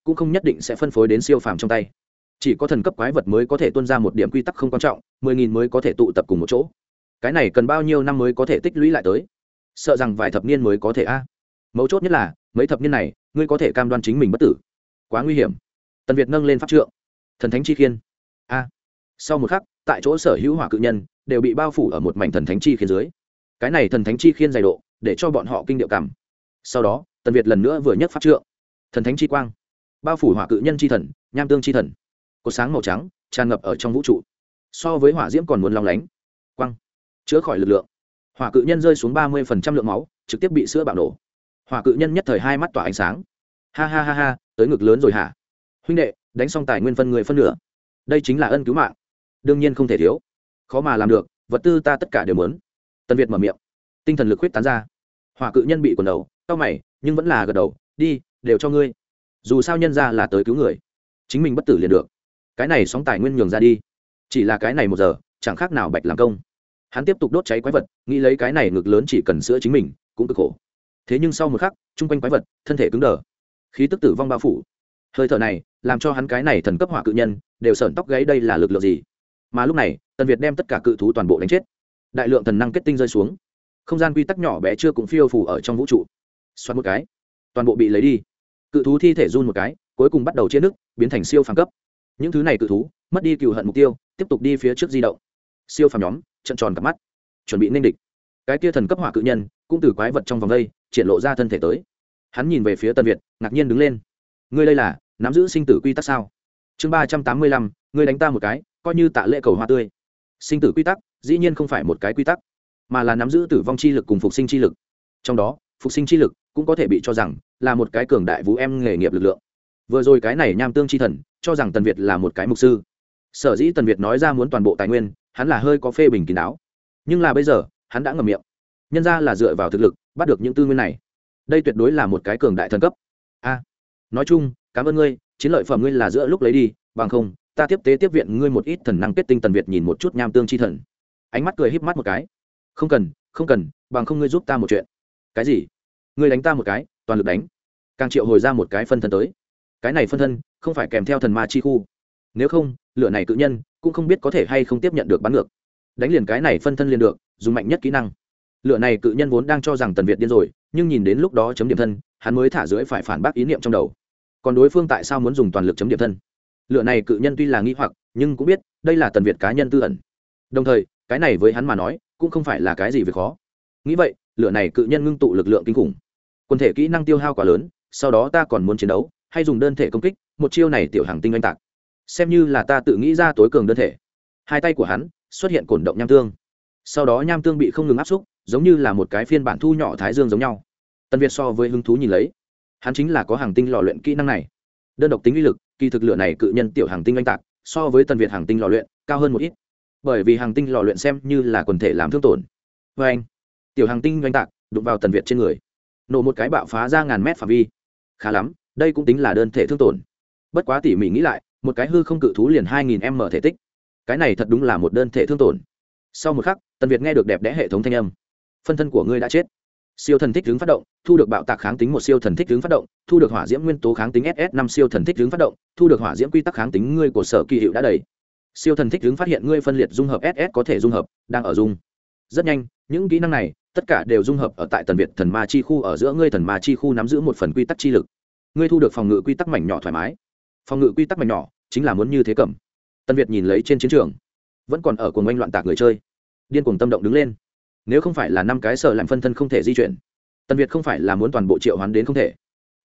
cũng không nhất định sẽ phân phối đến siêu phàm trong tay. Chỉ có thần cấp quái vật mới có thể tuôn ra một điểm quy tắc không quan trọng, mười nghìn mới có thể tụ tập cùng một chỗ. Cái này cần bao nhiêu năm mới có thể tích lũy lại tới? Sợ rằng vài thập niên mới có thể a. Mấu chốt nhất là, mấy thập niên này, ngươi có thể cam đoan chính mình bất tử. Quá nguy hiểm. Tần Việt nâng lên pháp trượng. Thần thánh chi khiên. A. Sau một khắc, tại chỗ sở hữu hỏa cự nhân đều bị bao phủ ở một mảnh thần thánh chi khiên dưới. Cái này thần thánh chi khiên dày độ, để cho bọn họ kinh điệu cảm. Sau đó, Tần Việt lần nữa vừa nhấc pháp trượng. Thần thánh chi quang, bao phủ hỏa cự nhân chi thần, nham tương chi thần. Cột sáng màu trắng tràn ngập ở trong vũ trụ, so với hỏa diễm còn muốn long lánh. Quang, chữa khỏi lực lượng. Hỏa cự nhân rơi xuống ba mươi phần trăm lượng máu, trực tiếp bị sữa bạo nổ. Hỏa cự nhân nhất thời hai mắt tỏa ánh sáng. Ha ha ha ha, tới ngực lớn rồi hả? Huynh đệ, đánh xong tài nguyên phân người phân nửa. Đây chính là ân cứu mạng, đương nhiên không thể thiếu. Khó mà làm được, vật tư ta tất cả đều muốn. Tần Việt mở miệng, tinh thần lực huyết tán ra. Hỏa cự nhân bị quần đầu, cau mày, nhưng vẫn là gật đầu, đi, đều cho ngươi. Dù sao nhân ra là tới cứu người, chính mình bất tử liền được. Cái này sóng tài nguyên nhường ra đi, chỉ là cái này một giờ chẳng khác nào bạch làm công. Hắn tiếp tục đốt cháy quái vật, nghĩ lấy cái này ngực lớn chỉ cần sữa chính mình cũng cực khổ. Thế nhưng sau một khắc, chung quanh quái vật thân thể cứng đờ, khí tức tử vong bao phủ. Hơi thở này làm cho hắn cái này thần cấp hỏa cự nhân đều sởn tóc gáy. Đây là lực lượng gì? Mà lúc này Tần Việt đem tất cả cự thú toàn bộ đánh chết, đại lượng thần năng kết tinh rơi xuống, không gian quy tắc nhỏ bé chưa cũng phiêu phủ ở trong vũ trụ. Xoát một cái, toàn bộ bị lấy đi. Cự thú thi thể run một cái, cuối cùng bắt đầu chia nước, biến thành siêu phàm cấp. Những thứ này cự thú mất đi cừu hận mục tiêu, tiếp tục đi phía trước di động. Siêu phàm nhóm trợn tròn cặp mắt, chuẩn bị nên địch. Cái kia thần cấp hỏa cự nhân cũng từ quái vật trong vòng đây triển lộ ra thân thể tới. Hắn nhìn về phía Tần Việt, ngạc nhiên đứng lên. Ngươi đây là nắm giữ sinh tử quy tắc sao? Chương ba trăm tám mươi lăm, ngươi đánh ta một cái, coi như tạ lễ cầu hoa tươi. Sinh tử quy tắc, dĩ nhiên không phải một cái quy tắc, mà là nắm giữ tử vong chi lực cùng phục sinh chi lực. Trong đó, phục sinh chi lực cũng có thể bị cho rằng là một cái cường đại vũ em nghề nghiệp lực lượng. Vừa rồi cái này nham tương chi thần cho rằng Tần Việt là một cái mục sư. Sở dĩ Tần Việt nói ra muốn toàn bộ tài nguyên, hắn là hơi có phê bình kín đáo. Nhưng là bây giờ, hắn đã ngậm miệng. Nhân ra là dựa vào thực lực bắt được những tư nguyên này. Đây tuyệt đối là một cái cường đại thần cấp. A, nói chung, cảm ơn ngươi, chiến lợi phẩm ngươi là giữa lúc lấy đi, bằng không, ta tiếp tế tiếp viện ngươi một ít thần năng kết tinh. Tần Việt nhìn một chút nham tương chi thần, ánh mắt cười híp mắt một cái. Không cần, không cần, bằng không ngươi giúp ta một chuyện. Cái gì? Ngươi đánh ta một cái, toàn lực đánh. Càng triệu hồi ra một cái phân thân tới. Cái này phân thân không phải kèm theo thần ma chi khu, nếu không lửa này cự nhân cũng không biết có thể hay không tiếp nhận được bắn ngược. Đánh liền cái này phân thân liền được, dùng mạnh nhất kỹ năng. Lửa này cự nhân vốn đang cho rằng Tần Việt điên rồi, nhưng nhìn đến lúc đó chấm điểm thân, hắn mới thả dưới phải phản bác ý niệm trong đầu. Còn đối phương tại sao muốn dùng toàn lực chấm điểm thân? Lửa này cự nhân tuy là nghi hoặc, nhưng cũng biết đây là Tần Việt cá nhân tư ẩn. Đồng thời, cái này với hắn mà nói cũng không phải là cái gì việc khó. Nghĩ vậy, lửa này cự nhân ngưng tụ lực lượng kinh khủng, quần thể kỹ năng tiêu hao quá lớn, sau đó ta còn muốn chiến đấu, hay dùng đơn thể công kích, một chiêu này tiểu hàng tinh oanh tạc, xem như là ta tự nghĩ ra tối cường đơn thể. Hai tay của hắn xuất hiện cổn động nham tương, sau đó nham tương bị không ngừng áp xúc, giống như là một cái phiên bản thu nhỏ thái dương giống nhau. Tần Việt so với hứng thú nhìn lấy, hắn chính là có hàng tinh lò luyện kỹ năng này. Đơn độc tính uy lực, kỳ thực lửa này cự nhân tiểu hàng tinh oanh tạc so với Tần Việt hàng tinh lò luyện cao hơn một ít, bởi vì hàng tinh lò luyện xem như là quần thể làm thương tổn. Với anh, tiểu hàng tinh oanh tạc đụng vào Tần Việt trên người, nổ một cái bạo phá ra ngàn mét phạm vi. Khá lắm, đây cũng tính là đơn thể thương tổn. Bất quá tỉ mỉ nghĩ lại, một cái hư không cự thú liền hai nghìn m thể tích, cái này thật đúng là một đơn thể thương tổn. Sau một khắc, Tần Việt nghe được đẹp đẽ hệ thống thanh âm. Phân thân của ngươi đã chết. Siêu thần thích hướng phát động, thu được bạo tạc kháng tính một. Siêu thần thích hướng phát động, thu được hỏa diễm nguyên tố kháng tính S S năm. Siêu thần thích hướng phát động, thu được hỏa diễm quy tắc kháng tính. Ngươi của sở kỳ hiệu đã đầy. Siêu thần thích hướng phát hiện ngươi phân liệt dung hợp S S có thể dung hợp, đang ở dung. Rất nhanh, những kỹ năng này tất cả đều dung hợp ở tại Tần Việt thần ma chi khu ở giữa. Ngươi thần ma chi khu nắm giữ một phần quy tắc chi lực. Ngươi thu được phòng ngự quy tắc mảnh nhỏ thoải mái. Phòng ngự quy tắc mảnh nhỏ chính là muốn như thế cầm. Tần Việt nhìn lấy trên chiến trường vẫn còn ở cuồng oanh loạn tạc người chơi, điên cuồng tâm động đứng lên. Nếu không phải là năm cái sợ làm phân thân không thể di chuyển, Tần Việt không phải là muốn toàn bộ triệu hoán đến không thể.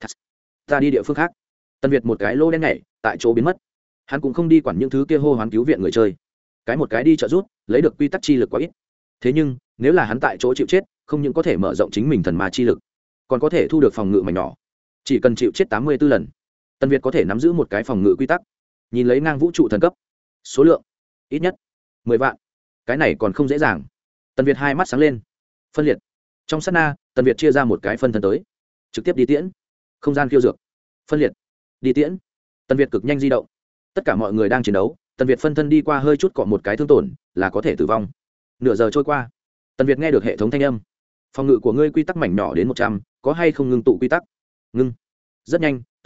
Ta đi địa phương khác. Tần Việt một cái lô đen nhảy tại chỗ biến mất. Hắn cũng không đi quản những thứ kia hô hoán cứu viện người chơi, cái một cái đi trợ rút lấy được quy tắc chi lực quá ít. Thế nhưng nếu là hắn tại chỗ chịu chết, không những có thể mở rộng chính mình thần ma chi lực, còn có thể thu được phòng ngự mảnh nhỏ. Chỉ cần chịu chết tám mươi tư lần, Tần Việt có thể nắm giữ một cái phòng ngự quy tắc. Nhìn lấy ngang vũ trụ thần cấp, số lượng ít nhất mười vạn, cái này còn không dễ dàng. Tần Việt hai mắt sáng lên. Phân liệt. Trong sát na, Tần Việt chia ra một cái phân thân tới, trực tiếp đi tiễn. Không gian khiêu dược. Phân liệt. Đi tiễn. Tần Việt cực nhanh di động. Tất cả mọi người đang chiến đấu, Tần Việt phân thân đi qua hơi chút cọ một cái thương tổn là có thể tử vong. Nửa giờ trôi qua, Tần Việt nghe được hệ thống thanh âm. Phòng ngự của ngươi quy tắc mảnh nhỏ đến một trăm, có hay không ngưng tụ quy tắc? Ngưng. Rất nhanh,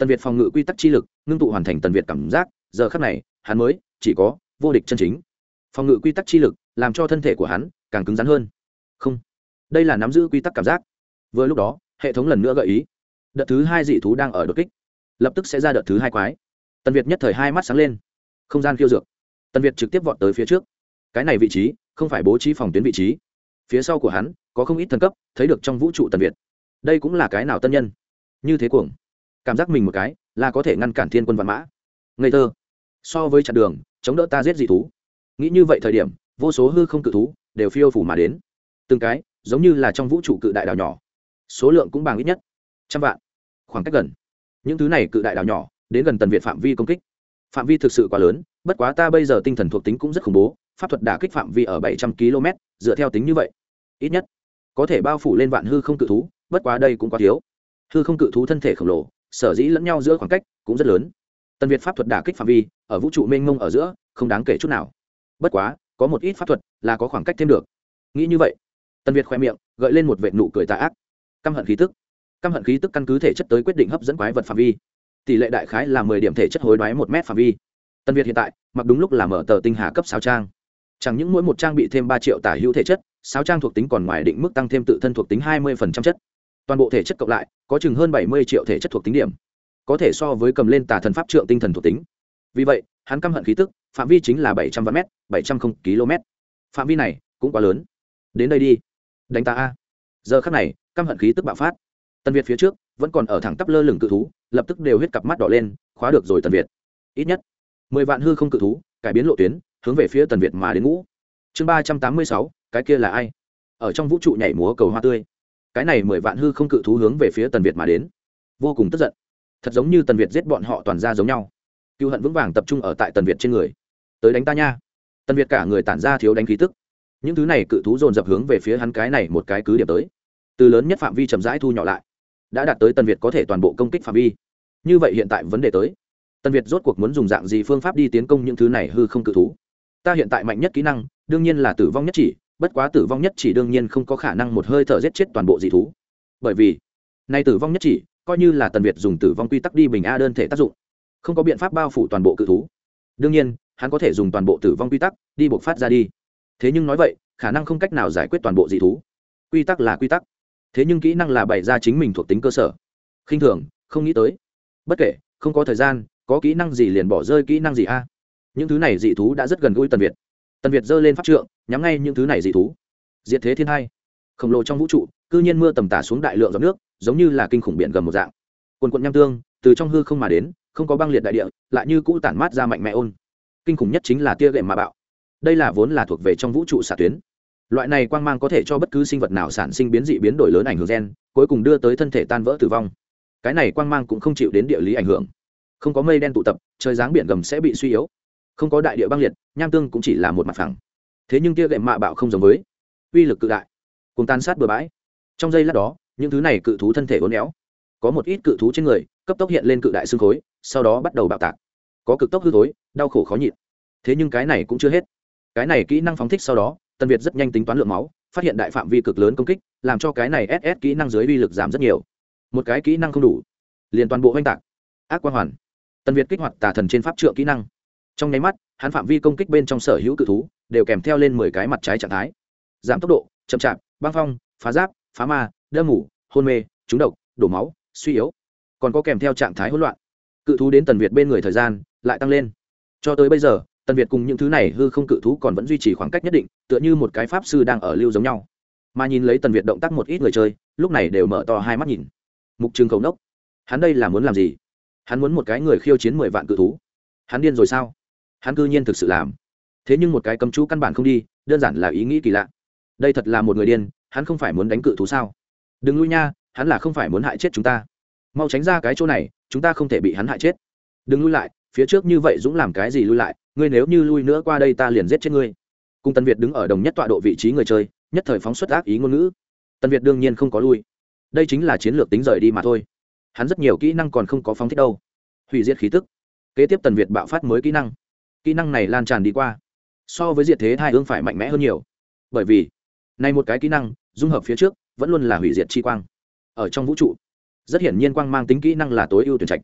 Tần Việt phòng ngự quy tắc chi lực ngưng tụ hoàn thành Tần Việt cảm giác, giờ khắc này hắn mới chỉ có vô địch chân chính. Phòng ngự quy tắc chi lực làm cho thân thể của hắn càng cứng rắn hơn. Không, đây là nắm giữ quy tắc cảm giác. Vừa lúc đó hệ thống lần nữa gợi ý, đợt thứ hai dị thú đang ở đột kích, lập tức sẽ ra đợt thứ hai quái. Tần Việt nhất thời hai mắt sáng lên, không gian khiêu dược. Tần Việt trực tiếp vọt tới phía trước. Cái này vị trí không phải bố trí phòng tuyến vị trí, phía sau của hắn có không ít thần cấp thấy được trong vũ trụ Tần Việt. Đây cũng là cái nào tân nhân như thế cuồng, cảm giác mình một cái là có thể ngăn cản thiên quân vạn mã. Ngây thơ, so với chặn đường chống đỡ ta giết dị thú. Nghĩ như vậy thời điểm, vô số hư không cự thú đều phiêu phủ mà đến, từng cái giống như là trong vũ trụ cự đại đảo nhỏ, số lượng cũng bằng ít nhất trăm vạn. Khoảng cách gần, những thứ này cự đại đảo nhỏ đến gần Tần Việt phạm vi công kích, phạm vi thực sự quá lớn. Bất quá ta bây giờ tinh thần thuộc tính cũng rất khủng bố, pháp thuật đả kích phạm vi ở bảy trăm ki lô mét, dựa theo tính như vậy ít nhất có thể bao phủ lên vạn hư không cự thú. Bất quá đây cũng quá thiếu, hư không cự thú thân thể khổng lồ, sở dĩ lẫn nhau giữa khoảng cách cũng rất lớn. Tần Việt pháp thuật đả kích phạm vi ở vũ trụ mênh mông ở giữa không đáng kể chút nào. Bất quá có một ít pháp thuật là có khoảng cách thêm được. Nghĩ như vậy, Tần Việt khoe miệng gợi lên một vệt nụ cười tà ác. Căm hận khí tức, căm hận khí tức căn cứ thể chất tới quyết định hấp dẫn quái vật phạm vi, tỷ lệ đại khái là mười điểm thể chất hối đoái một mét phạm vi. Tần Việt hiện tại mặc đúng lúc là mở tờ tinh hà cấp sáu trang, chẳng những mỗi một trang bị thêm ba triệu tả hữu thể chất, sáu trang thuộc tính còn ngoài định mức tăng thêm tự thân thuộc tính hai mươi phần trăm chất, toàn bộ thể chất cộng lại có chừng hơn bảy mươi triệu thể chất thuộc tính điểm, có thể so với cầm lên tà thần pháp trượng tinh thần thuộc tính. Vì vậy hắn căm hận khí tức phạm vi chính là bảy trăm vạn mét, bảy trăm không km. Phạm vi này cũng quá lớn. Đến đây đi, đánh ta a. Giờ khắc này căm hận khí tức bạo phát. Tần Việt phía trước vẫn còn ở thẳng tắp lơ lửng cự thú, lập tức đều huyết cặp mắt đỏ lên, khóa được rồi Tần Việt. Ít nhất mười vạn hư không cự thú cải biến lộ tuyến, hướng về phía Tần Việt mà đến ngũ. Chương ba trăm tám mươi sáu, cái kia là ai? Ở trong vũ trụ nhảy múa cầu hoa tươi. Cái này mười vạn hư không cự thú hướng về phía Tần Việt mà đến, vô cùng tức giận. Thật giống như Tần Việt giết bọn họ toàn ra giống nhau. Cừu hận vững vàng tập trung ở tại Tần Việt trên người. Tới đánh ta nha. Tần Việt cả người tản ra thiếu đánh khí tức. Những thứ này cự thú dồn dập hướng về phía hắn cái này một cái cứ điểm tới. Từ lớn nhất phạm vi chậm rãi thu nhỏ lại, đã đạt tới Tần Việt có thể toàn bộ công kích phạm vi. Như vậy hiện tại vấn đề tới, Tần Việt rốt cuộc muốn dùng dạng gì phương pháp đi tiến công những thứ này hư không cự thú? Ta hiện tại mạnh nhất kỹ năng đương nhiên là tử vong nhất chỉ, bất quá tử vong nhất chỉ đương nhiên không có khả năng một hơi thở giết chết toàn bộ dị thú, bởi vì nay tử vong nhất chỉ coi như là Tần Việt dùng tử vong quy tắc đi bình a đơn thể tác dụng, không có biện pháp bao phủ toàn bộ cự thú. Đương nhiên hắn có thể dùng toàn bộ tử vong quy tắc đi buộc phát ra đi, thế nhưng nói vậy khả năng không cách nào giải quyết toàn bộ dị thú. Quy tắc là quy tắc, thế nhưng kỹ năng là bày ra chính mình thuộc tính cơ sở. Khinh thường không nghĩ tới, bất kể không có thời gian, có kỹ năng gì liền bỏ rơi kỹ năng gì a. Những thứ này dị thú đã rất gần gũi Tần Việt. Tần Việt giơ lên pháp trượng, nhắm ngay những thứ này dị thú. Diệt thế thiên hai, khổng lồ trong vũ trụ cư nhiên mưa tầm tả xuống đại lượng giọt nước, giống như là kinh khủng biển gầm một dạng, quần quận nham tương từ trong hư không mà đến, không có băng liệt đại địa, lại như cũ tản mát ra mạnh mẽ ôn. Kinh khủng nhất chính là tia gệm mà bạo. Đây là vốn là thuộc về trong vũ trụ xạ tuyến, loại này quang mang có thể cho bất cứ sinh vật nào sản sinh biến dị biến đổi lớn ảnh hưởng gen, cuối cùng đưa tới thân thể tan vỡ tử vong. Cái này quang mang cũng không chịu đến địa lý ảnh hưởng, không có mây đen tụ tập, trời giáng biển gầm sẽ bị suy yếu, không có đại địa băng liệt, nham tương cũng chỉ là một mặt phẳng. Thế nhưng tia gệm mạ bạo không giống với, uy lực cự đại, cùng tan sát bừa bãi. Trong giây lát đó, những thứ này cự thú thân thể uốn éo, có một ít cự thú trên người cấp tốc hiện lên cự đại xương khối, sau đó bắt đầu bạo tạc, có cực tốc hư thối, đau khổ khó nhịn. Thế nhưng cái này cũng chưa hết, cái này kỹ năng phóng thích sau đó, Tần Việt rất nhanh tính toán lượng máu, phát hiện đại phạm vi cực lớn công kích, làm cho cái này ét ét kỹ năng dưới uy lực giảm rất nhiều. Một cái kỹ năng không đủ, liền toàn bộ hoành tạc. Ác quang hoàn. Tần Việt kích hoạt tà thần trên pháp trượng kỹ năng, trong nháy mắt hắn phạm vi công kích bên trong sở hữu cự thú đều kèm theo lên mười cái mặt trái trạng thái: giảm tốc độ, chậm chạp, băng phong, phá giáp, phá ma, đâm ngủ, hôn mê, trúng độc, đổ máu, suy yếu, còn có kèm theo trạng thái hỗn loạn. Cự thú đến Tần Việt bên người thời gian lại tăng lên. Cho tới bây giờ, Tần Việt cùng những thứ này hư không cự thú còn vẫn duy trì khoảng cách nhất định, tựa như một cái pháp sư đang ở lưu giống nhau. Mà nhìn lấy Tần Việt động tác, một ít người chơi lúc này đều mở to hai mắt nhìn. Mục Trường Cầu nốc, hắn đây là muốn làm gì? Hắn muốn một cái người khiêu chiến mười vạn cự thú? Hắn điên rồi sao? Hắn cư nhiên thực sự làm. Thế nhưng một cái cấm chú căn bản không đi, đơn giản là ý nghĩ kỳ lạ. Đây thật là một người điên, hắn không phải muốn đánh cự thú sao? Đừng lui nha, hắn là không phải muốn hại chết chúng ta. Mau tránh ra cái chỗ này, chúng ta không thể bị hắn hại chết. Đừng lui lại, phía trước như vậy Dũng làm cái gì lui lại, ngươi nếu như lui nữa qua đây ta liền giết chết ngươi. Cùng Tần Việt đứng ở đồng nhất tọa độ vị trí người chơi, nhất thời phóng xuất ác ý ngôn ngữ. Tần Việt đương nhiên không có lui, đây chính là chiến lược tính rời đi mà thôi. Hắn rất nhiều kỹ năng còn không có phóng thích đâu. Hủy diệt khí tức, kế tiếp Tần Việt bạo phát mới kỹ năng. Kỹ năng này lan tràn đi qua, so với diệt thế thai ương phải mạnh mẽ hơn nhiều, bởi vì này một cái kỹ năng dung hợp phía trước vẫn luôn là hủy diệt chi quang. Ở trong vũ trụ rất hiển nhiên quang mang tính kỹ năng là tối ưu tuyển trạch.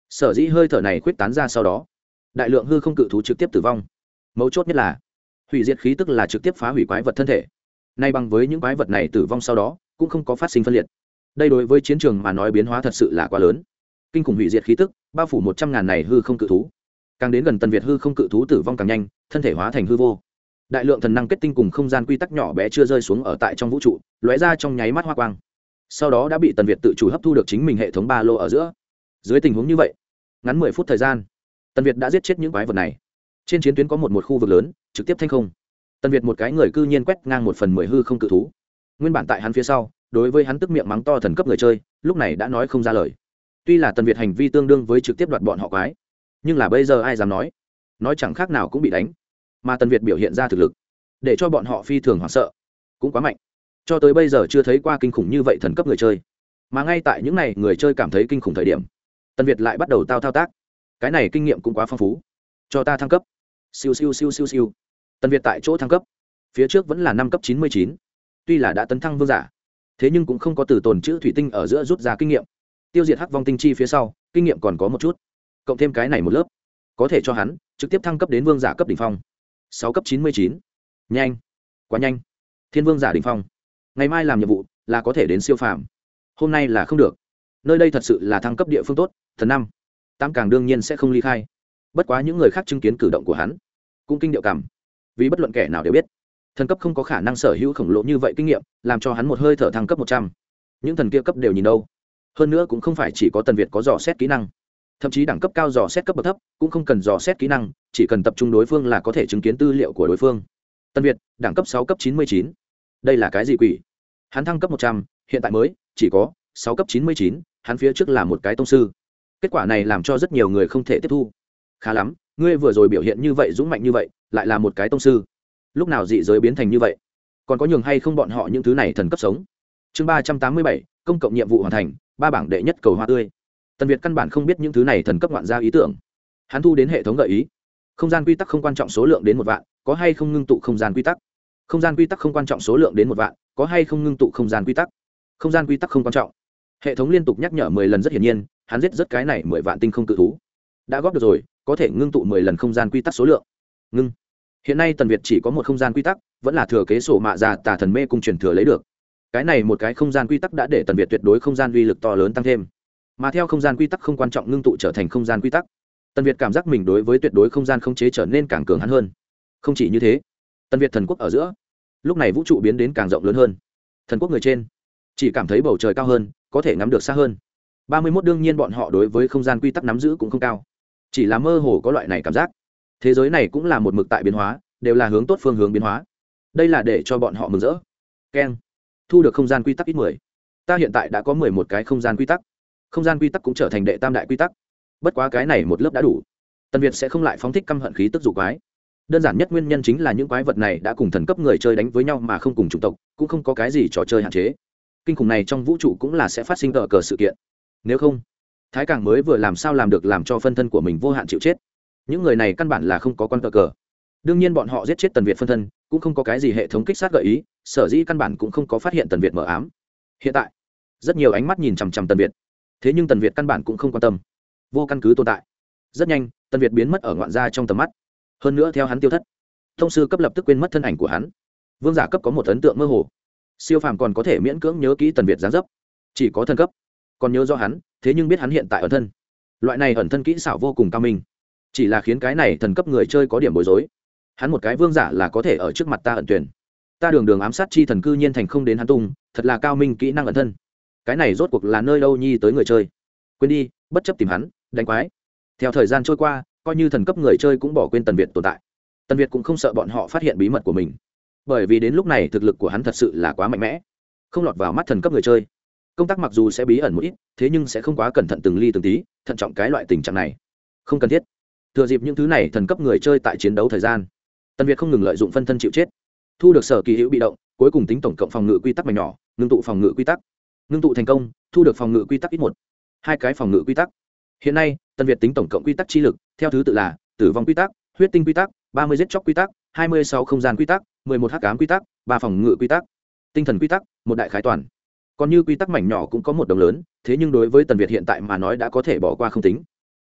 Sở dĩ hơi thở này khuếch tán ra sau đó, đại lượng hư không cự thú trực tiếp tử vong. Mấu chốt nhất là hủy diệt khí tức là trực tiếp phá hủy quái vật thân thể. Nay bằng với những quái vật này tử vong sau đó cũng không có phát sinh phân liệt. Đây đối với chiến trường mà nói biến hóa thật sự là quá lớn. Kinh khủng hủy diệt khí tức bao phủ một trăm ngàn này hư không cự thú. Càng đến gần Tần Việt hư không cự thú tử vong càng nhanh, thân thể hóa thành hư vô. Đại lượng thần năng kết tinh cùng không gian quy tắc nhỏ bé chưa rơi xuống ở tại trong vũ trụ, lóe ra trong nháy mắt hoa quang. Sau đó đã bị Tần Việt tự chủ hấp thu được chính mình hệ thống ba lô ở giữa. Dưới tình huống như vậy, ngắn mười phút thời gian, Tần Việt đã giết chết những quái vật này. Trên chiến tuyến có một một khu vực lớn, trực tiếp thanh không. Tần Việt một cái người cư nhiên quét ngang một phần mười hư không cự thú. Nguyên bản tại hắn phía sau, đối với hắn tức miệng mắng to thần cấp người chơi, lúc này đã nói không ra lời. Tuy là Tần Việt hành vi tương đương với trực tiếp đoạt bọn họ quái, nhưng là bây giờ ai dám nói? Nói chẳng khác nào cũng bị đánh. Mà Tần Việt biểu hiện ra thực lực, để cho bọn họ phi thường hoảng sợ, cũng quá mạnh. Cho tới bây giờ chưa thấy qua kinh khủng như vậy thần cấp người chơi. Mà ngay tại những này người chơi cảm thấy kinh khủng thời điểm, Tần Việt lại bắt đầu tao thao tác. Cái này kinh nghiệm cũng quá phong phú. Cho ta thăng cấp. Siêu siêu siêu siêu siêu. Tần Việt tại chỗ thăng cấp. Phía trước vẫn là năm cấp chín mươi chín. Tuy là đã tấn thăng vương giả, thế nhưng cũng không có từ tồn chữ thủy tinh ở giữa rút ra kinh nghiệm. Tiêu diệt hắc vong tinh chi phía sau, kinh nghiệm còn có một chút. Cộng thêm cái này một lớp, có thể cho hắn trực tiếp thăng cấp đến vương giả cấp đỉnh phong. sáu cấp chín mươi chín. Nhanh, quá nhanh. Thiên vương giả đỉnh phong. Ngày mai làm nhiệm vụ là có thể đến siêu phàm. Hôm nay là không được. Nơi đây thật sự là thăng cấp địa phương tốt, thần năm. Tam càng đương nhiên sẽ không ly khai. Bất quá những người khác chứng kiến cử động của hắn, cũng kinh điệu cảm. Vì bất luận kẻ nào đều biết, thần cấp không có khả năng sở hữu khổng lồ như vậy kinh nghiệm, làm cho hắn một hơi thở thăng cấp một trăm. Những thần kia cấp đều nhìn đâu. Hơn nữa cũng không phải chỉ có Tần Việt có dò xét kỹ năng, thậm chí đẳng cấp cao dò xét cấp bậc thấp cũng không cần dò xét kỹ năng, chỉ cần tập trung đối phương là có thể chứng kiến tư liệu của đối phương. Tần Việt đẳng cấp sáu cấp chín mươi chín. Đây là cái gì quỷ? Hắn thăng cấp một trăm, hiện tại mới chỉ có sáu cấp chín mươi chín, hắn phía trước là một cái tông sư. Kết quả này làm cho rất nhiều người không thể tiếp thu. Khá lắm, ngươi vừa rồi biểu hiện như vậy dũng mạnh như vậy, lại là một cái tông sư. Lúc nào dị giới biến thành như vậy? Còn có nhường hay không bọn họ những thứ này thần cấp sống? Chương ba trăm tám mươi bảy, công cộng nhiệm vụ hoàn thành, ba bảng đệ nhất cầu hoa tươi. Tần Việt căn bản không biết những thứ này thần cấp ngoạn ra ý tưởng. Hắn thu đến hệ thống gợi ý. Không gian quy tắc không quan trọng số lượng đến một vạn, có hay không ngưng tụ không gian quy tắc. Không gian quy tắc không quan trọng số lượng đến một vạn, có hay không ngưng tụ không gian quy tắc. Không gian quy tắc không quan trọng. Hệ thống liên tục nhắc nhở mười lần rất hiển nhiên, hắn giết rất cái này mười vạn tinh không cự thú. Đã góp được rồi, có thể ngưng tụ mười lần không gian quy tắc số lượng. Ngưng. Hiện nay Tần Việt chỉ có một không gian quy tắc, vẫn là thừa kế sổ mạ già tà thần mê cung truyền thừa lấy được. Cái này một cái không gian quy tắc đã để Tần Việt tuyệt đối không gian uy lực to lớn tăng thêm. Mà theo không gian quy tắc không quan trọng ngưng tụ trở thành không gian quy tắc, Tần Việt cảm giác mình đối với tuyệt đối không gian khống chế trở nên càng cường hắn hơn. Không chỉ như thế, Tần Việt thần quốc ở giữa, lúc này vũ trụ biến đến càng rộng lớn hơn. Thần quốc người trên chỉ cảm thấy bầu trời cao hơn, có thể ngắm được xa hơn. ba mươi mốt đương nhiên bọn họ đối với không gian quy tắc nắm giữ cũng không cao, chỉ là mơ hồ có loại này cảm giác. Thế giới này cũng là một mực tại biến hóa, đều là hướng tốt phương hướng biến hóa. Đây là để cho bọn họ mừng rỡ. Keng, thu được không gian quy tắc ít mười. Ta hiện tại đã có mười một cái không gian quy tắc. Không gian quy tắc cũng trở thành đệ tam đại quy tắc. Bất quá cái này một lớp đã đủ. Tần Việt sẽ không lại phóng thích căm hận khí tức dụ quái. Đơn giản nhất nguyên nhân chính là những quái vật này đã cùng thần cấp người chơi đánh với nhau mà không cùng chủng tộc, cũng không có cái gì trò chơi hạn chế. Kinh khủng này trong vũ trụ cũng là sẽ phát sinh cờ cờ sự kiện. Nếu không, Thái Càng mới vừa làm sao làm được làm cho phân thân của mình vô hạn chịu chết. Những người này căn bản là không có con cờ cờ. Đương nhiên bọn họ giết chết Tần Việt phân thân, cũng không có cái gì hệ thống kích sát gợi ý, sở dĩ căn bản cũng không có phát hiện Tần Việt mở ám. Hiện tại, rất nhiều ánh mắt nhìn chằm chằm Tần Việt. Thế nhưng Tần Việt căn bản cũng không quan tâm, vô căn cứ tồn tại. Rất nhanh, Tần Việt biến mất ở ngoạn gia trong tầm mắt. Hơn nữa theo hắn tiêu thất, thông sư cấp lập tức quên mất thân ảnh của hắn. Vương giả cấp có một ấn tượng mơ hồ, siêu phàm còn có thể miễn cưỡng nhớ kỹ Tần Việt dáng dấp, chỉ có thân cấp còn nhớ rõ hắn, thế nhưng biết hắn hiện tại ẩn thân. Loại này ẩn thân kỹ xảo vô cùng cao minh, chỉ là khiến cái này thần cấp người chơi có điểm bối rối. Hắn một cái vương giả là có thể ở trước mặt ta ẩn tuyển, ta đường đường ám sát chi thần cư nhiên thành không đến hắn tung, thật là cao minh kỹ năng ẩn thân. Cái này rốt cuộc là nơi đâu nhi tới người chơi? Quên đi, bất chấp tìm hắn, đánh quái. Theo thời gian trôi qua, coi như thần cấp người chơi cũng bỏ quên Tần Việt tồn tại. Tần Việt cũng không sợ bọn họ phát hiện bí mật của mình, bởi vì đến lúc này thực lực của hắn thật sự là quá mạnh mẽ, không lọt vào mắt thần cấp người chơi. Công tác mặc dù sẽ bí ẩn một ít, thế nhưng sẽ không quá cẩn thận từng ly từng tí, thận trọng cái loại tình trạng này không cần thiết. Thừa dịp những thứ này thần cấp người chơi tại chiến đấu thời gian, Tần Việt không ngừng lợi dụng phân thân chịu chết, thu được sở kỳ hữu bị động, cuối cùng tính tổng cộng phòng ngự quy tắc mảnh nhỏ, ngưng tụ phòng ngự quy tắc, ngưng tụ thành công, thu được phòng ngự quy tắc ít một, hai cái phòng ngự quy tắc. Hiện nay Tần Việt tính tổng cộng quy tắc chi lực theo thứ tự là tử vong quy tắc, huyết tinh quy tắc, ba mươi giết chóc quy tắc, hai mươi sáu không gian quy tắc, mười một hắc ám quy tắc, ba phòng ngự quy tắc, tinh thần quy tắc, một đại khái toàn. Còn như quy tắc mảnh nhỏ cũng có một đồng lớn, thế nhưng đối với Tần Việt hiện tại mà nói đã có thể bỏ qua không tính.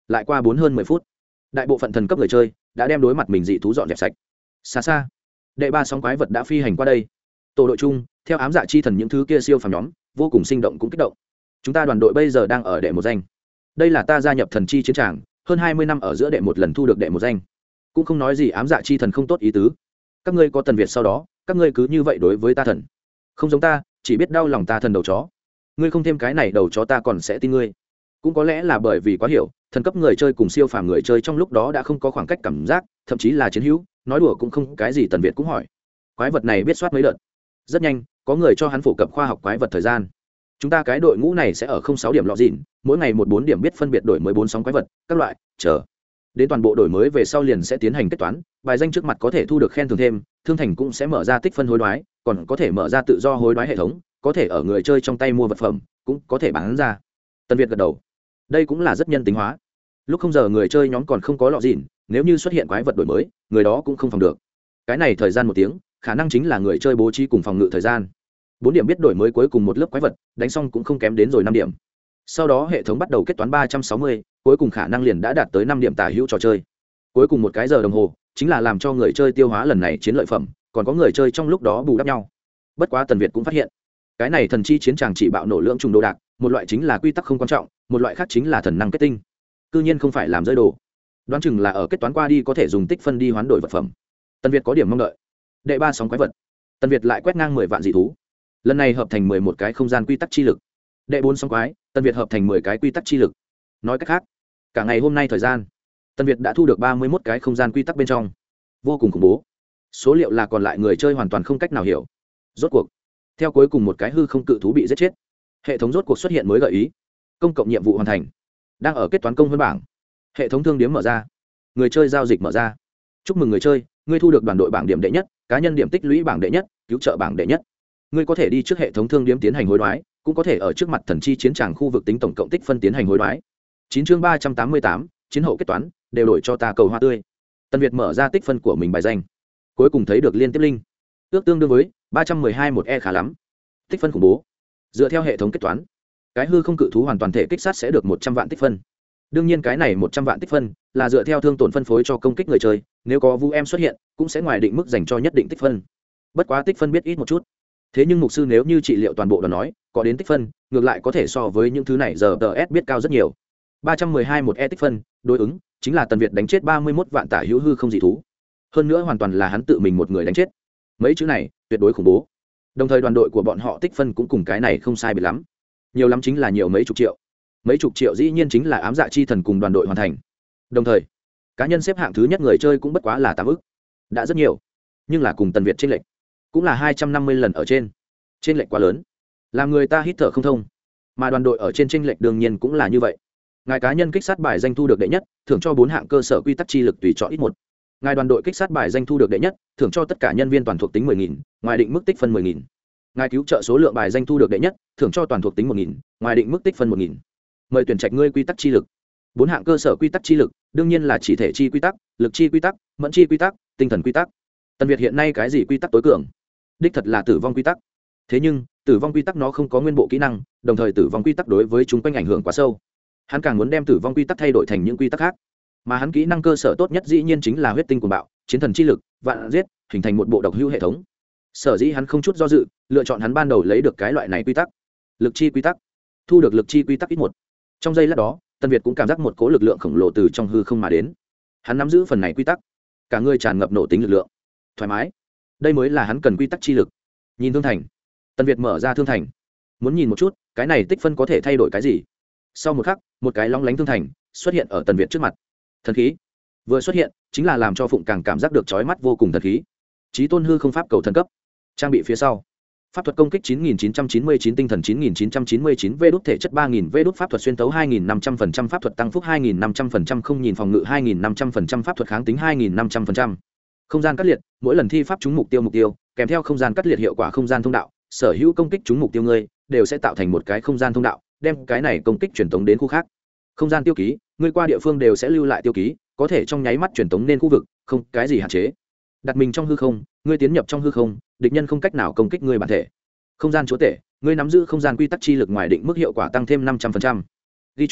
lại qua bốn hơn mười phút, đại bộ phận thần cấp người chơi đã đem đối mặt mình dị thú dọn dẹp sạch. Xa xa đệ ba sóng quái vật đã phi hành qua đây. Tổ đội chung theo ám dạ chi thần những thứ kia siêu phàm nhóm vô cùng sinh động cũng kích động. Chúng ta đoàn đội bây giờ đang ở đệ một danh. Đây là ta gia nhập thần chi chiến tràng hơn hai mươi năm ở giữa đệ một lần thu được đệ một danh. Cũng không nói gì ám dạ chi thần không tốt ý tứ. Các ngươi có tần Việt sau đó, các ngươi cứ như vậy đối với ta thần. Không giống ta, chỉ biết đau lòng ta thần đầu chó. Ngươi không thêm cái này đầu chó ta còn sẽ tin ngươi. Cũng có lẽ là bởi vì quá hiểu, thần cấp người chơi cùng siêu phàm người chơi trong lúc đó đã không có khoảng cách cảm giác, thậm chí là chiến hữu, nói đùa cũng không cái gì tần Việt cũng hỏi. Quái vật này biết soát mấy đợt. Rất nhanh, có người cho hắn phổ cập khoa học quái vật thời gian. Chúng ta cái đội ngũ này sẽ ở không sáu điểm lọ dịn, mỗi ngày một bốn điểm biết phân biệt đổi mới bốn sóng quái vật, các loại, chờ. Đến toàn bộ đổi mới về sau liền sẽ tiến hành kết toán, bài danh trước mặt có thể thu được khen thưởng thêm, thương thành cũng sẽ mở ra tích phân hối đoái, còn có thể mở ra tự do hối đoái hệ thống, có thể ở người chơi trong tay mua vật phẩm, cũng có thể bán ra. Tân Việt gật đầu. Đây cũng là rất nhân tính hóa. Lúc không giờ người chơi nhóm còn không có lọ dịn, nếu như xuất hiện quái vật đổi mới, người đó cũng không phòng được. Cái này thời gian một tiếng, khả năng chính là người chơi bố trí cùng phòng ngự thời gian. Bốn điểm biết đổi mới cuối cùng một lớp quái vật, đánh xong cũng không kém đến rồi năm điểm. Sau đó hệ thống bắt đầu kết toán ba trăm sáu mươi, cuối cùng khả năng liền đã đạt tới năm điểm tả hữu trò chơi. Cuối cùng một cái giờ đồng hồ, chính là làm cho người chơi tiêu hóa lần này chiến lợi phẩm, còn có người chơi trong lúc đó bù đắp nhau. Bất quá Tần Việt cũng phát hiện, cái này thần chi chiến tràng chỉ bạo nổ lượng trùng đồ đạc, một loại chính là quy tắc không quan trọng, một loại khác chính là thần năng kết tinh. Cư nhiên không phải làm rơi đồ. Đoán chừng là ở kết toán qua đi có thể dùng tích phân đi hoán đổi vật phẩm. Tần Việt có điểm mong đợi. Đệ ba sóng quái vật. Tần Việt lại quét ngang mười vạn dị thú. Lần này hợp thành mười một cái không gian quy tắc chi lực. Đệ bốn sóng quái, Tần Việt hợp thành mười cái quy tắc chi lực. Nói cách khác, cả ngày hôm nay thời gian, Tần Việt đã thu được ba mươi mốt cái không gian quy tắc bên trong. Vô cùng khủng bố. Số liệu là còn lại người chơi hoàn toàn không cách nào hiểu. Rốt cuộc, theo cuối cùng một cái hư không cự thú bị giết chết, hệ thống rốt cuộc xuất hiện mới gợi ý. Công cộng nhiệm vụ hoàn thành. Đang ở kết toán công hơn bảng. Hệ thống thương điểm mở ra. Người chơi giao dịch mở ra. Chúc mừng người chơi, ngươi thu được đoàn đội bảng điểm đệ nhất, cá nhân điểm tích lũy bảng đệ nhất, cứu trợ bảng đệ nhất. Ngươi có thể đi trước hệ thống thương điểm tiến hành hối đoái, cũng có thể ở trước mặt thần chi chiến tràng khu vực tính tổng cộng tích phân tiến hành hối đoái. Chín chương ba trăm tám mươi tám, chiến hậu kết toán, đều đổi cho ta cầu hoa tươi. Tần Việt mở ra tích phân của mình bài danh, cuối cùng thấy được liên tiếp linh, ước tương đương với ba trăm mười hai một e khá lắm. Tích phân khủng bố. Dựa theo hệ thống kết toán, cái hư không cự thú hoàn toàn thể kích sát sẽ được một trăm vạn tích phân. Đương nhiên cái này một trăm vạn tích phân là dựa theo thương tổn phân phối cho công kích người chơi, nếu có vu em xuất hiện, cũng sẽ ngoài định mức dành cho nhất định tích phân. Bất quá tích phân biết ít một chút. Thế nhưng mục sư nếu như trị liệu toàn bộ đoàn nói, có đến tích phân, ngược lại có thể so với những thứ này giờ tờ ét biết cao rất nhiều. ba trăm mười hai một e tích phân, đối ứng chính là Tần Việt đánh chết ba mươi mốt vạn tả hữu hư không dị thú. Hơn nữa hoàn toàn là hắn tự mình một người đánh chết. Mấy chữ này tuyệt đối khủng bố. Đồng thời đoàn đội của bọn họ tích phân cũng cùng cái này không sai biệt lắm. Nhiều lắm chính là nhiều mấy chục triệu. Mấy chục triệu dĩ nhiên chính là ám dạ chi thần cùng đoàn đội hoàn thành. Đồng thời, cá nhân xếp hạng thứ nhất người chơi cũng bất quá là tám ức. Đã rất nhiều, nhưng là cùng Tần Việt trên lệch cũng là hai trăm năm mươi lần ở trên. Trên lệch quá lớn, làm người ta hít thở không thông. Mà đoàn đội ở trên chênh lệch đương nhiên cũng là như vậy. Ngài cá nhân kích sát bài danh thu được đệ nhất, thưởng cho bốn hạng cơ sở quy tắc chi lực tùy chọn ít một. Ngài đoàn đội kích sát bài danh thu được đệ nhất, thưởng cho tất cả nhân viên toàn thuộc tính mười nghìn, ngoài định mức tích phân mười nghìn. Ngài cứu trợ số lượng bài danh thu được đệ nhất, thưởng cho toàn thuộc tính một nghìn, ngoài định mức tích phân một nghìn. Mời tuyển trạch ngươi quy tắc chi lực. Bốn hạng cơ sở quy tắc chi lực, đương nhiên là chỉ thể chi quy tắc, lực chi quy tắc, mẫn chi quy tắc, tinh thần quy tắc. Tần Việt hiện nay cái gì quy tắc tối cường? Đích thật là tử vong quy tắc. Thế nhưng, tử vong quy tắc nó không có nguyên bộ kỹ năng, đồng thời tử vong quy tắc đối với chúng quanh ảnh hưởng quá sâu. Hắn càng muốn đem tử vong quy tắc thay đổi thành những quy tắc khác. Mà hắn kỹ năng cơ sở tốt nhất dĩ nhiên chính là huyết tinh cuồng bạo, chiến thần chi lực, vạn giết, hình thành một bộ độc hữu hệ thống. Sở dĩ hắn không chút do dự, lựa chọn hắn ban đầu lấy được cái loại này quy tắc. Lực chi quy tắc. Thu được lực chi quy tắc ít một. Trong giây lát đó, Tần Việt cũng cảm giác một cỗ lực lượng khổng lồ từ trong hư không mà đến. Hắn nắm giữ phần này quy tắc, cả người tràn ngập nổ tính lực lượng. Thoải mái. Đây mới là hắn cần quy tắc chi lực. Nhìn thương thành. Tần Việt mở ra thương thành, muốn nhìn một chút cái này tích phân có thể thay đổi cái gì. Sau một khắc, một cái long lánh thương thành xuất hiện ở Tần Việt trước mặt. Thần khí vừa xuất hiện chính là làm cho Phụng càng cảm giác được chói mắt vô cùng. Thần khí chí tôn hư không pháp cầu thần cấp, trang bị phía sau pháp thuật công kích chín nghìn chín trăm chín mươi chín, tinh thần chín nghìn chín trăm chín mươi chín, vê đốt thể chất ba nghìn, vê đốt pháp thuật xuyên tấu hai nghìn năm trăm phần trăm, pháp thuật tăng phúc hai nghìn năm trăm phần trăm, không nhìn phòng ngự hai nghìn năm trăm phần trăm, pháp thuật kháng tính hai nghìn năm trăm phần trăm. Không gian cắt liệt, mỗi lần thi pháp trúng mục tiêu mục tiêu, kèm theo không gian cắt liệt hiệu quả không gian thông đạo, sở hữu công kích trúng mục tiêu ngươi đều sẽ tạo thành một cái không gian thông đạo, đem cái này công kích truyền tống đến khu khác. Không gian tiêu ký, ngươi qua địa phương đều sẽ lưu lại tiêu ký, có thể trong nháy mắt truyền tống nên khu vực, không cái gì hạn chế. Đặt mình trong hư không, ngươi tiến nhập trong hư không, địch nhân không cách nào công kích ngươi bản thể. Không gian chúa tể, ngươi nắm giữ không gian quy tắc chi lực ngoài định mức hiệu quả tăng thêm năm trăm phần trăm. Ghi chú,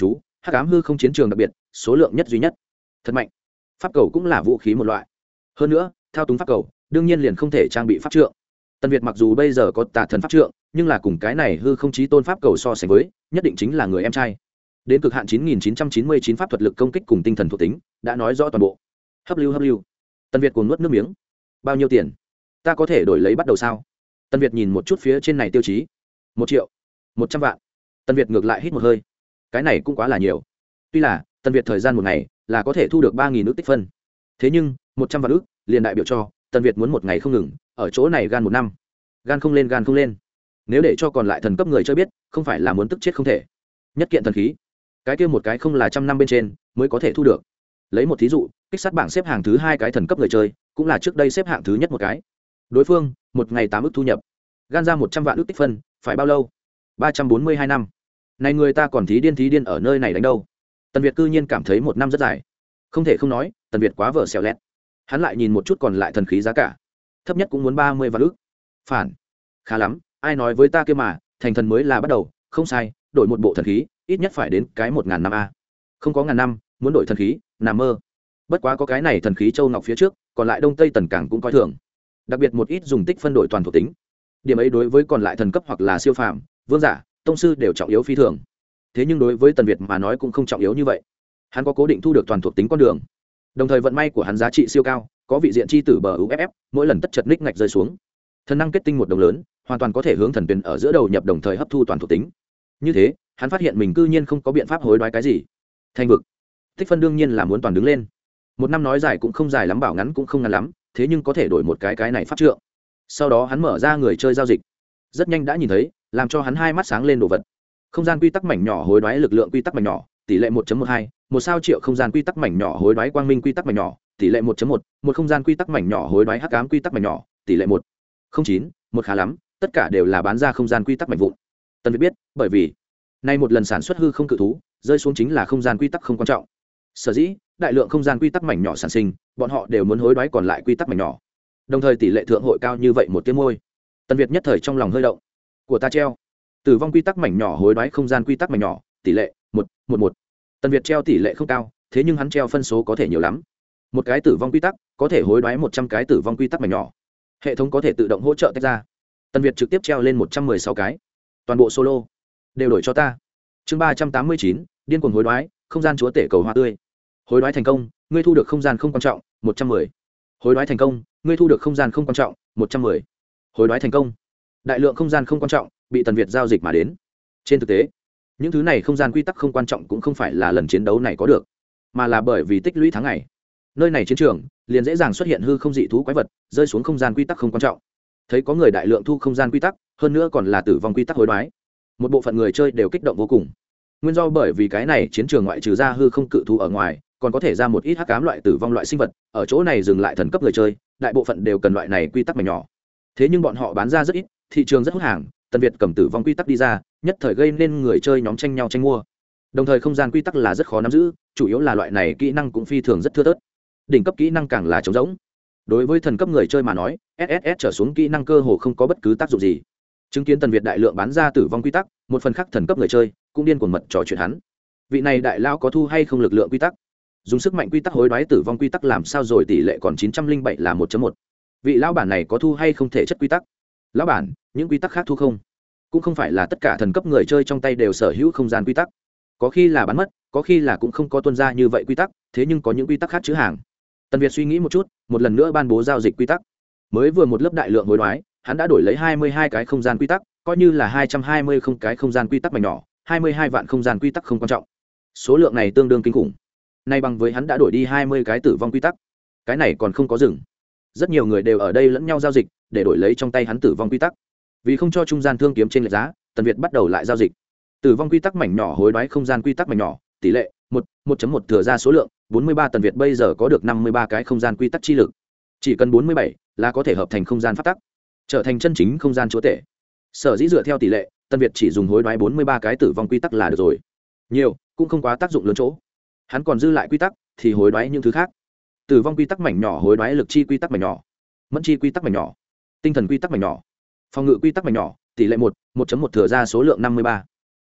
hắc ám hư không chiến trường đặc biệt, số lượng nhất duy nhất, thật mạnh. Pháp cầu cũng là vũ khí một loại. Hơn nữa, thao túng pháp cầu đương nhiên liền không thể trang bị pháp trượng. Tần Việt mặc dù bây giờ có tà thần pháp trượng, nhưng là cùng cái này hư không chí tôn pháp cầu so sánh với, nhất định chính là người em trai. Đến cực hạn chín nghìn chín trăm chín mươi chín pháp thuật lực công kích cùng tinh thần thuộc tính, đã nói rõ toàn bộ. Hấp lưu hấp lưu. Tần Việt cuồng nuốt nước miếng. Bao nhiêu tiền? Ta có thể đổi lấy bắt đầu sao? Tần Việt nhìn một chút phía trên này tiêu chí. Một triệu, một trăm vạn. Tần Việt ngược lại hít một hơi. Cái này cũng quá là nhiều. Tuy là Tần Việt thời gian một ngày là có thể thu được ba nghìn ức tích phân, thế nhưng một trăm vạn ức liền đại biểu cho Tần Việt muốn một ngày không ngừng ở chỗ này gan một năm. Gan không lên, gan không lên. Nếu để cho còn lại thần cấp người chơi biết, không phải là muốn tức chết không thể. Nhất kiện thần khí, cái kia một cái không là trăm năm bên trên mới có thể thu được. Lấy một thí dụ, kích sát bảng xếp hạng thứ hai cái thần cấp người chơi, cũng là trước đây xếp hạng thứ nhất một cái. Đối phương một ngày tám ức thu nhập, gan ra một trăm vạn ức tích phân, phải bao lâu? Ba trăm bốn mươi hai năm. Này người ta còn thí điên thí điên ở nơi này đánh đâu? Tần Việt cư nhiên cảm thấy một năm rất dài. Không thể không nói, Tần Việt quá vợ xẻo lẹt. Hắn lại nhìn một chút còn lại thần khí giá cả, thấp nhất cũng muốn ba mươi vạn ức. Phản, khá lắm, ai nói với ta kia mà, thành thần mới là bắt đầu, không sai, đổi một bộ thần khí, ít nhất phải đến cái một ngàn năm a. Không có ngàn năm, muốn đổi thần khí, nằm mơ. Bất quá có cái này thần khí châu ngọc phía trước, còn lại đông tây tần cảng cũng coi thường. Đặc biệt một ít dùng tích phân đổi toàn thuộc tính. Điểm ấy đối với còn lại thần cấp hoặc là siêu phàm, vương giả, tông sư đều trọng yếu phi thường. Thế nhưng đối với Tần Việt mà nói cũng không trọng yếu như vậy. Hắn có cố định thu được toàn thuộc tính con đường, đồng thời vận may của hắn giá trị siêu cao, có vị diện chi tử bờ u ép ép, mỗi lần tất chật ních ngạch rơi xuống, thần năng kết tinh một đồng lớn, hoàn toàn có thể hướng thần tuyển ở giữa đầu nhập đồng thời hấp thu toàn thuộc tính. Như thế, hắn phát hiện mình cư nhiên không có biện pháp hối đoái cái gì. Thành vực, tích phân đương nhiên là muốn toàn đứng lên. Một năm nói dài cũng không dài lắm, bảo ngắn cũng không ngắn lắm, thế nhưng có thể đổi một cái cái này pháp trượng. Sau đó hắn mở ra người chơi giao dịch, rất nhanh đã nhìn thấy, làm cho hắn hai mắt sáng lên đồ vật. Không gian quy tắc mảnh nhỏ hối đoái lực lượng quy tắc mảnh nhỏ, tỷ lệ một chấm một hai, một sao triệu không gian quy tắc mảnh nhỏ hối đoái quang minh quy tắc mảnh nhỏ, tỷ lệ một chấm một, một không gian quy tắc mảnh nhỏ hối đoái hắc ám quy tắc mảnh nhỏ, tỷ lệ một không chín, một khá lắm, tất cả đều là bán ra không gian quy tắc mảnh vụn. Tần Việt biết, bởi vì nay một lần sản xuất hư không cự thú, rơi xuống chính là không gian quy tắc không quan trọng. Sở dĩ, đại lượng không gian quy tắc mảnh nhỏ sản sinh, bọn họ đều muốn hối đoái còn lại quy tắc mảnh nhỏ. Đồng thời tỷ lệ thượng hội cao như vậy một tiếng môi. Tần Việt nhất thời trong lòng hơi động. Của ta treo. Tử vong quy tắc mảnh nhỏ hối đoái không gian quy tắc mảnh nhỏ, tỷ lệ một một một. Tần Việt treo tỷ lệ không cao, thế nhưng hắn treo phân số có thể nhiều lắm. Một cái tử vong quy tắc có thể hối đoái một trăm cái tử vong quy tắc mảnh nhỏ. Hệ thống có thể tự động hỗ trợ tách ra. Tần Việt trực tiếp treo lên một trăm mười sáu cái. Toàn bộ solo đều đổi cho ta. Chương ba trăm tám mươi chín, điên cuồng hối đoái, không gian chúa tể cầu hoa tươi. Hối đoái thành công, ngươi thu được không gian không quan trọng, một trăm mười. Hối đoái thành công, ngươi thu được không gian không quan trọng, một trăm mười. Hối đoái thành công. Đại lượng không gian không quan trọng bị Tần Việt giao dịch mà đến. Trên thực tế, những thứ này không gian quy tắc không quan trọng cũng không phải là lần chiến đấu này có được, mà là bởi vì tích lũy tháng ngày. Nơi này chiến trường liền dễ dàng xuất hiện hư không dị thú quái vật, rơi xuống không gian quy tắc không quan trọng. Thấy có người đại lượng thu không gian quy tắc, hơn nữa còn là tử vong quy tắc hối đoái, một bộ phận người chơi đều kích động vô cùng. Nguyên do bởi vì cái này chiến trường ngoại trừ ra hư không cự thú ở ngoài, còn có thể ra một ít hắc ám loại tử vong loại sinh vật, ở chỗ này dừng lại thần cấp người chơi, đại bộ phận đều cần loại này quy tắc mảnh nhỏ. Thế nhưng bọn họ bán ra rất ít, thị trường rất hút hàng. Tần Việt cầm tử vong quy tắc đi ra, nhất thời gây nên người chơi nhóm tranh nhau tranh mua. Đồng thời không gian quy tắc là rất khó nắm giữ, chủ yếu là loại này kỹ năng cũng phi thường rất thưa thớt. Đỉnh cấp kỹ năng càng là trống rỗng. Đối với thần cấp người chơi mà nói, ét ét ét trở xuống kỹ năng cơ hồ không có bất cứ tác dụng gì. Chứng kiến Tần Việt đại lượng bán ra tử vong quy tắc, một phần khác thần cấp người chơi cũng điên cuồng mật trò chuyện hắn. Vị này đại lão có thu hay không lực lượng quy tắc? Dùng sức mạnh quy tắc hối đoái tử vong quy tắc làm sao rồi, tỷ lệ còn chín trăm linh bảy là một chấm một. Vị lão bản này có thu hay không thể chất quy tắc? Lão bản, những quy tắc khác thu không? Cũng không phải là tất cả thần cấp người chơi trong tay đều sở hữu không gian quy tắc. Có khi là bán mất, có khi là cũng không có tuân ra như vậy quy tắc, thế nhưng có những quy tắc khác chữ hàng. Tần Việt suy nghĩ một chút, một lần nữa ban bố giao dịch quy tắc. Mới vừa một lớp đại lượng hối đoái, hắn đã đổi lấy hai mươi hai cái không gian quy tắc, coi như là hai trăm hai mươi không cái không gian quy tắc mảnh nhỏ, hai mươi hai vạn không gian quy tắc không quan trọng. Số lượng này tương đương kinh khủng. Nay bằng với hắn đã đổi đi hai mươi cái tử vong quy tắc. Cái này còn không có dừng. Rất nhiều người đều ở đây lẫn nhau giao dịch, để đổi lấy trong tay hắn tử vong quy tắc. Vì không cho trung gian thương kiếm trên lệch giá, Tần Việt bắt đầu lại giao dịch. Tử vong quy tắc mảnh nhỏ hối đoái không gian quy tắc mảnh nhỏ, tỷ lệ một một chấm một thừa ra số lượng bốn mươi ba. Tần Việt bây giờ có được năm mươi ba cái không gian quy tắc chi lực. Chỉ cần bốn mươi bảy là có thể hợp thành không gian pháp tắc, trở thành chân chính không gian chúa tể. Sở dĩ dựa theo tỷ lệ, Tần Việt chỉ dùng hối đoái bốn mươi ba cái tử vong quy tắc là được rồi. Nhiều cũng không quá tác dụng lớn chỗ. Hắn còn dư lại quy tắc thì hối đoái những thứ khác. Tử vong quy tắc mảnh nhỏ hối đoái lực chi quy tắc mảnh nhỏ, mẫn chi quy tắc mảnh nhỏ, tinh thần quy tắc mảnh nhỏ, phòng ngự quy tắc mảnh nhỏ, tỷ lệ một một chấm một thừa ra số lượng năm mươi ba.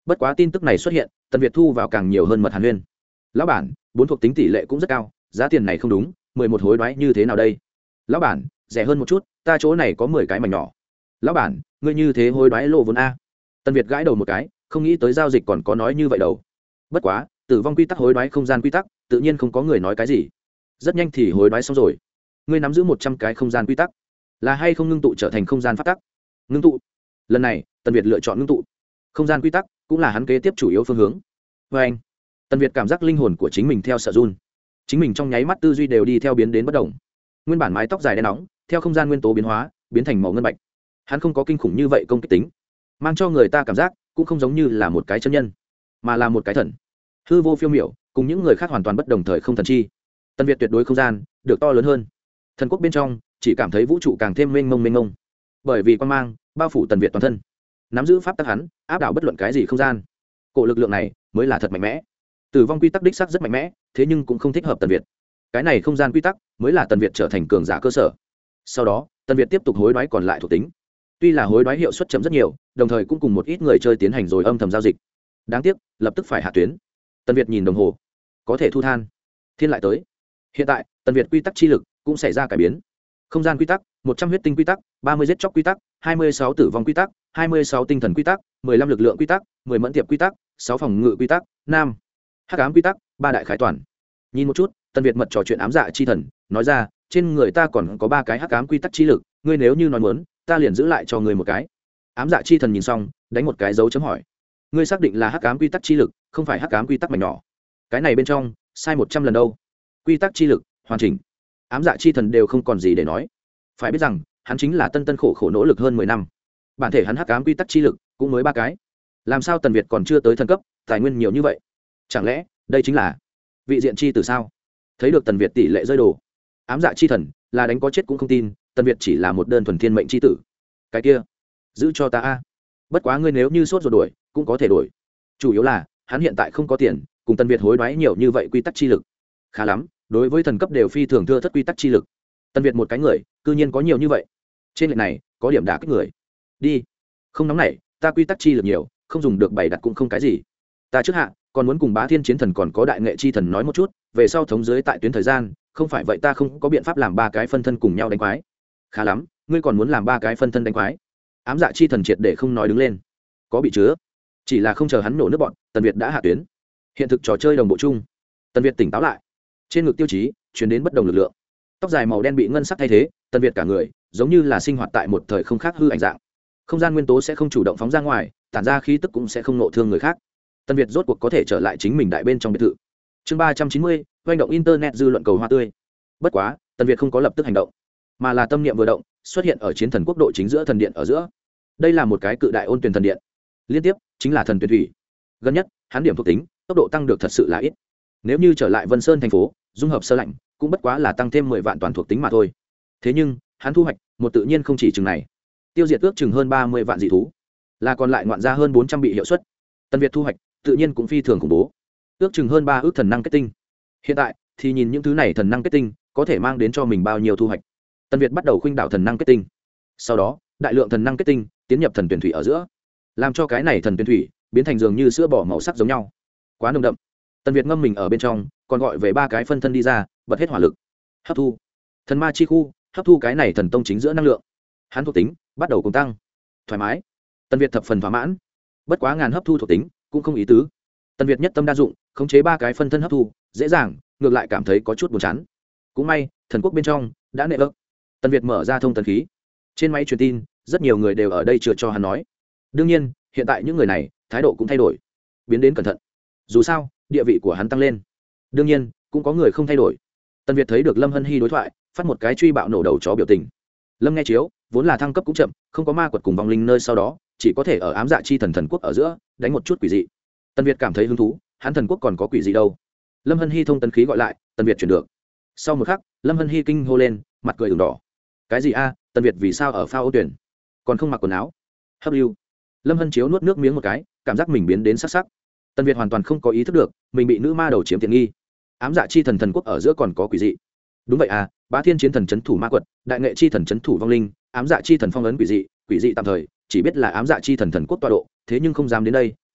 bất quá tin tức này xuất hiện, Tần Việt thu vào càng nhiều hơn mật hàn huyên. Lão bản, bốn thuộc tính tỷ lệ cũng rất cao, giá tiền này không đúng, mười một hối đoái như thế nào đây? Lão bản, rẻ hơn một chút, ta chỗ này có mười cái mảnh nhỏ. Lão bản, ngươi như thế hối đoái lộ vốn a? Tần Việt gãi đầu một cái, không nghĩ tới giao dịch còn có nói như vậy đâu. Bất quá, tử vong quy tắc hối đoái không gian quy tắc, tự nhiên không có người nói cái gì. Rất nhanh thì hối đoái xong rồi. Ngươi nắm giữ một trăm cái không gian quy tắc, là hay không ngưng tụ trở thành không gian pháp tắc? Ngưng tụ. Lần này, Tần Việt lựa chọn ngưng tụ. Không gian quy tắc cũng là hắn kế tiếp chủ yếu phương hướng. Và anh, Tần Việt cảm giác linh hồn của chính mình theo sợ run. Chính mình trong nháy mắt tư duy đều đi theo biến đến bất động. Nguyên bản mái tóc dài đen nóng, theo không gian nguyên tố biến hóa, biến thành màu ngân bạch. Hắn không có kinh khủng như vậy công kích tính, mang cho người ta cảm giác cũng không giống như là một cái chân nhân, mà là một cái thần. Hư vô phiêu miểu, cùng những người khác hoàn toàn bất đồng thời không thần chi. Tần Việt tuyệt đối không gian được to lớn hơn. Thần quốc bên trong chỉ cảm thấy vũ trụ càng thêm mênh mông mênh mông, bởi vì quan mang bao phủ Tần Việt toàn thân, nắm giữ pháp tắc hắn áp đảo bất luận cái gì không gian. Cổ lực lượng này mới là thật mạnh mẽ. Tử vong quy tắc đích xác rất mạnh mẽ, thế nhưng cũng không thích hợp Tần Việt. Cái này không gian quy tắc mới là Tần Việt trở thành cường giả cơ sở. Sau đó, Tần Việt tiếp tục hối đoái còn lại thuộc tính. Tuy là hối đoái hiệu suất chậm rất nhiều, đồng thời cũng cùng một ít người chơi tiến hành rồi âm thầm giao dịch. Đáng tiếc, lập tức phải hạ tuyến. Tần Việt nhìn đồng hồ, có thể thu than. Thiên lại tới. Hiện tại, Tần Việt quy tắc chi lực cũng xảy ra cải biến. Không gian quy tắc, một trăm huyết tinh quy tắc, ba mươi giết chóc quy tắc, hai mươi sáu tử vong quy tắc, hai mươi sáu tinh thần quy tắc, mười lăm lực lượng quy tắc, mười mẫn tiệp quy tắc, sáu phòng ngự quy tắc, nam hắc ám quy tắc, ba đại khái toàn. Nhìn một chút, Tần Việt mật trò chuyện ám dạ chi thần, nói ra, trên người ta còn có ba cái hắc ám quy tắc chi lực, ngươi nếu như nói muốn, ta liền giữ lại cho ngươi một cái. Ám dạ chi thần nhìn xong, đánh một cái dấu chấm hỏi. Ngươi xác định là hắc ám quy tắc chi lực, không phải hắc ám quy tắc mảnh nhỏ? Cái này bên trong, sai một trăm lần đâu. Quy tắc chi lực, hoàn chỉnh. Ám dạ chi thần đều không còn gì để nói. Phải biết rằng, hắn chính là tân tân khổ khổ nỗ lực hơn mười năm. Bản thể hắn hắc ám quy tắc chi lực cũng mới ba cái. Làm sao Tần Việt còn chưa tới thần cấp, tài nguyên nhiều như vậy? Chẳng lẽ, đây chính là vị diện chi từ sao? Thấy được Tần Việt tỷ lệ rơi đồ, ám dạ chi thần là đánh có chết cũng không tin, Tần Việt chỉ là một đơn thuần thiên mệnh chi tử. Cái kia, giữ cho ta a. Bất quá ngươi nếu như sốt rồi đuổi, cũng có thể đổi. Chủ yếu là, hắn hiện tại không có tiền, cùng Tần Việt hối đoái nhiều như vậy quy tắc chi lực. Khá lắm, đối với thần cấp đều phi thường thưa thất quy tắc chi lực. Tần Việt một cái người, cư nhiên có nhiều như vậy. Trên lệnh này, có điểm đả kích người. Đi. Không nóng nảy, ta quy tắc chi lực nhiều, không dùng được bày đặt cũng không cái gì. Ta trước hạ, còn muốn cùng Bá Thiên Chiến Thần còn có Đại Nghệ Chi Thần nói một chút, về sau thống dưới tại tuyến thời gian, không phải vậy ta không có biện pháp làm ba cái phân thân cùng nhau đánh quái. Khá lắm, ngươi còn muốn làm ba cái phân thân đánh quái? Ám dạ chi thần triệt để không nói đứng lên. Có bị chứa. Chỉ là không chờ hắn nổ nước bọn, Tần Việt đã hạ tuyến. Hiện thực trò chơi đồng bộ chung. Tần Việt tỉnh táo lại. Trên ngực tiêu chí chuyển đến bất đồng lực lượng. Tóc dài màu đen bị ngân sắc thay thế, Tần Việt cả người giống như là sinh hoạt tại một thời không khác hư ảnh dạng. Không gian nguyên tố sẽ không chủ động phóng ra ngoài, tản ra khí tức cũng sẽ không nộ thương người khác. Tần Việt rốt cuộc có thể trở lại chính mình đại bên trong biệt thự. Chương ba trăm chín mươi, hoành động internet dư luận cầu hoa tươi. Bất quá, Tần Việt không có lập tức hành động, mà là tâm niệm vừa động, xuất hiện ở chiến thần quốc độ chính giữa thần điện ở giữa. Đây là một cái cự đại ôn tuyển thần điện. Liên tiếp chính là thần tuyển thủy. Gần nhất, hắn điểm thuộc tính, tốc độ tăng được thật sự là ít. Nếu như trở lại Vân Sơn thành phố, dung hợp sơ lạnh, cũng bất quá là tăng thêm mười vạn toàn thuộc tính mà thôi. Thế nhưng, hắn thu hoạch, một tự nhiên không chỉ chừng này. Tiêu diệt ước chừng hơn ba mươi vạn dị thú, là còn lại ngoạn ra hơn bốn trăm bị hiệu suất. Tần Việt thu hoạch, tự nhiên cũng phi thường khủng bố. Ước chừng hơn ba ước thần năng kết tinh. Hiện tại, thì nhìn những thứ này thần năng kết tinh có thể mang đến cho mình bao nhiêu thu hoạch. Tần Việt bắt đầu khuynh đảo thần năng kết tinh. Sau đó, đại lượng thần năng kết tinh tiến nhập thần tuyển thủy ở giữa, làm cho cái này thần tuyển thủy biến thành dường như sữa bò màu sắc giống nhau, quá nồng đậm. Tần Việt ngâm mình ở bên trong, còn gọi về ba cái phân thân đi ra, bật hết hỏa lực, hấp thu thần ma chi khu, hấp thu cái này thần tông chính giữa năng lượng. Hắn thuộc tính bắt đầu cùng tăng, thoải mái. Tần Việt thập phần thỏa mãn. Bất quá ngàn hấp thu thuộc tính cũng không ý tứ. Tần Việt nhất tâm đa dụng, khống chế ba cái phân thân hấp thu dễ dàng, ngược lại cảm thấy có chút buồn chán. Cũng may thần quốc bên trong đã nệ vỡ. Tần Việt mở ra thông tần khí, trên máy truyền tin rất nhiều người đều ở đây chưa cho hắn nói. Đương nhiên hiện tại những người này thái độ cũng thay đổi, biến đến cẩn thận. Dù sao địa vị của hắn tăng lên, đương nhiên cũng có người không thay đổi. Tần Việt thấy được Lâm Hân Hy đối thoại, phát một cái truy bạo nổ đầu chó biểu tình. Lâm nghe chiếu vốn là thăng cấp cũng chậm, không có ma quật cùng vong linh nơi, sau đó chỉ có thể ở ám dạ chi thần thần quốc ở giữa đánh một chút quỷ dị. Tần Việt cảm thấy hứng thú, hắn thần quốc còn có quỷ dị đâu. Lâm Hân Hy thông tấn khí gọi lại, Tần Việt chuyển được. Sau một khắc, Lâm Hân Hy kinh hô lên, mặt cười ửng đỏ. Cái gì a? Tần Việt vì sao ở phao ô tuyển, còn không mặc quần áo? Hấp lưu. Lâm Hân chiếu nuốt nước miếng một cái, cảm giác mình biến đến sắc sắc. Tần Việt hoàn toàn không có ý thức được mình bị nữ ma đầu chiếm tiện nghi. Ám dạ chi thần thần quốc ở giữa còn có quỷ dị. Đúng vậy à, Bá Thiên Chiến Thần trấn thủ ma quật, Đại Nghệ chi thần trấn thủ vong linh, ám dạ chi thần phong ấn quỷ dị, quỷ dị tạm thời chỉ biết là ám dạ chi thần thần quốc tọa độ, thế nhưng không dám đến đây,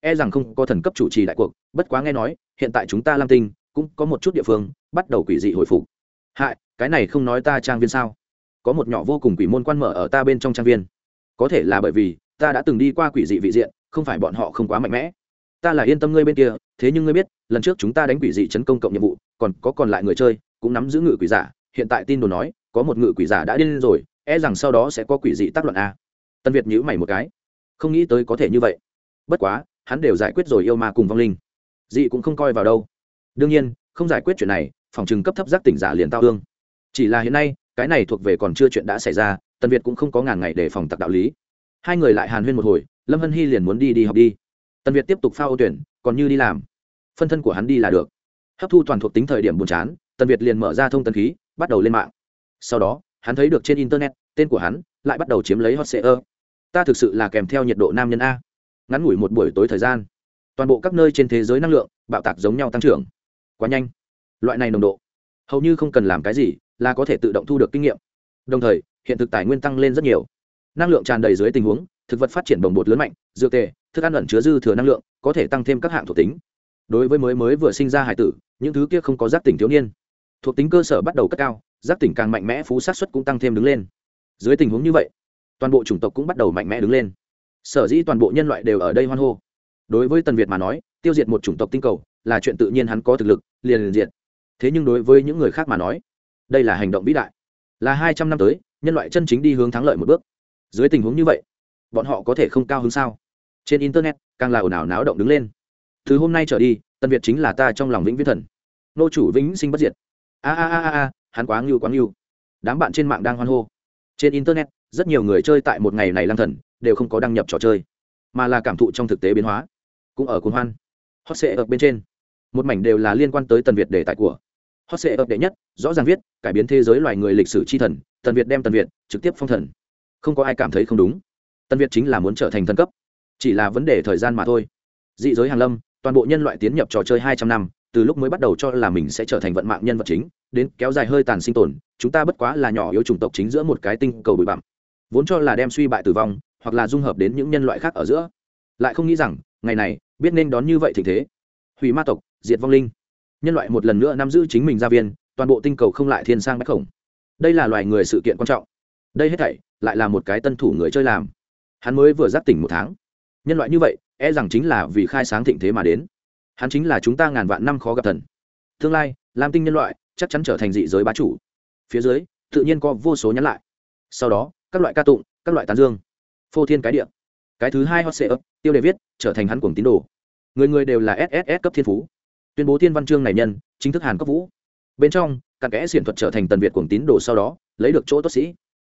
e rằng không có thần cấp chủ trì đại cuộc, bất quá nghe nói hiện tại chúng ta lam tinh cũng có một chút địa phương bắt đầu quỷ dị hồi phục. Hại, cái này không nói ta trang viên sao? Có một nhỏ vô cùng quỷ môn quan mở ở ta bên trong trang viên. Có thể là bởi vì ta đã từng đi qua quỷ dị vị diện, không phải bọn họ không quá mạnh mẽ. Ta là yên tâm ngươi bên kia, thế nhưng ngươi biết lần trước chúng ta đánh quỷ dị chấn công cộng nhiệm vụ, còn có còn lại người chơi cũng nắm giữ ngự quỷ giả, hiện tại tin đồn nói có một ngự quỷ giả đã điên rồi, e rằng sau đó sẽ có quỷ dị tác loạn a. Tân Việt nhíu mày một cái, không nghĩ tới có thể như vậy. Bất quá hắn đều giải quyết rồi yêu ma cùng vong linh, dị cũng không coi vào đâu. Đương nhiên không giải quyết chuyện này, phòng trừng cấp thấp giác tỉnh giả liền tao ương. Chỉ là hiện nay cái này thuộc về còn chưa chuyện đã xảy ra, Tân Việt cũng không có ngàn ngày để phòng tặc đạo lý. Hai người lại hàn huyên một hồi, Lâm Hân Hy liền muốn đi đi học đi. Tân Việt tiếp tục phao ô tuyển, còn như đi làm, phân thân của hắn đi là được. Hấp thu toàn thuộc tính thời điểm buồn chán, Tân Việt liền mở ra thông tấn khí, bắt đầu lên mạng. Sau đó hắn thấy được trên internet tên của hắn lại bắt đầu chiếm lấy hot search. Ta thực sự là kèm theo nhiệt độ nam nhân a. Ngắn ngủi một buổi tối thời gian, toàn bộ các nơi trên thế giới năng lượng bạo tạc giống nhau tăng trưởng quá nhanh. Loại này nồng độ hầu như không cần làm cái gì là có thể tự động thu được kinh nghiệm. Đồng thời hiện thực tài nguyên tăng lên rất nhiều, năng lượng tràn đầy dưới tình huống, thực vật phát triển bồng bột lớn mạnh, dược tề thức ăn ẩn chứa dư thừa năng lượng, có thể tăng thêm các hạng thuộc tính. Đối với mới mới vừa sinh ra hải tử, những thứ kia không có giác tỉnh thiếu niên, thuộc tính cơ sở bắt đầu cất cao, giác tỉnh càng mạnh mẽ, phú sát suất cũng tăng thêm đứng lên. Dưới tình huống như vậy, toàn bộ chủng tộc cũng bắt đầu mạnh mẽ đứng lên. Sở dĩ toàn bộ nhân loại đều ở đây hoan hô. Đối với Tần Việt mà nói, tiêu diệt một chủng tộc tinh cầu là chuyện tự nhiên, hắn có thực lực liền liền diệt. Thế nhưng đối với những người khác mà nói, đây là hành động vĩ đại, là hai trăm năm tới nhân loại chân chính đi hướng thắng lợi một bước. Dưới tình huống như vậy, bọn họ có thể không cao hứng sao? Trên internet càng là ồn ào náo động đứng lên. Từ hôm nay trở đi, Tần Việt chính là ta trong lòng vĩnh viễn thần, nô chủ vĩnh sinh bất diệt. A a a a, hắn quá ngưu quá ngưu. Đám bạn trên mạng đang hoan hô. Trên internet, rất nhiều người chơi tại một ngày này lang thần đều không có đăng nhập trò chơi, mà là cảm thụ trong thực tế biến hóa, cũng ở cuồng hoan. Hot search ở bên trên, một mảnh đều là liên quan tới Tần Việt đề tài của. Hot search ở đệ nhất, rõ ràng viết cải biến thế giới loài người lịch sử chi thần, Tần Việt đem Tần Việt trực tiếp phong thần. Không có ai cảm thấy không đúng. Tần Việt chính là muốn trở thành thần cấp, chỉ là vấn đề thời gian mà thôi. Dị giới hàng lâm, toàn bộ nhân loại tiến nhập trò chơi hai trăm năm, từ lúc mới bắt đầu cho là mình sẽ trở thành vận mạng nhân vật chính, đến kéo dài hơi tàn sinh tồn, chúng ta bất quá là nhỏ yếu chủng tộc chính giữa một cái tinh cầu bụi bặm, vốn cho là đem suy bại tử vong, hoặc là dung hợp đến những nhân loại khác ở giữa, lại không nghĩ rằng ngày này biết nên đón như vậy tình thế. Hủy ma tộc, diệt vong linh, nhân loại một lần nữa nắm giữ chính mình gia viên, toàn bộ tinh cầu không lại thiên sang bách khổng. Đây là loài người sự kiện quan trọng. Đây hết thảy lại là một cái tân thủ người chơi làm. Hắn mới vừa giác tỉnh một tháng, nhân loại như vậy e rằng chính là vì khai sáng thịnh thế mà đến. Hắn chính là chúng ta ngàn vạn năm khó gặp thần. Tương lai lam tinh nhân loại chắc chắn trở thành dị giới bá chủ. Phía dưới tự nhiên có vô số nhắn lại, sau đó các loại ca tụng, các loại tán dương, phô thiên cái địa. Cái thứ hai hot search, tiêu đề viết trở thành hắn cuồng tín đồ, người người đều là ét ét ét cấp thiên phú, tuyên bố thiên văn chương này nhân chính thức Hàn Cấp Vũ. Bên trong cặn kẽ xiển thuật trở thành Tần Việt cuồng tín đồ, sau đó lấy được chỗ tốt sĩ.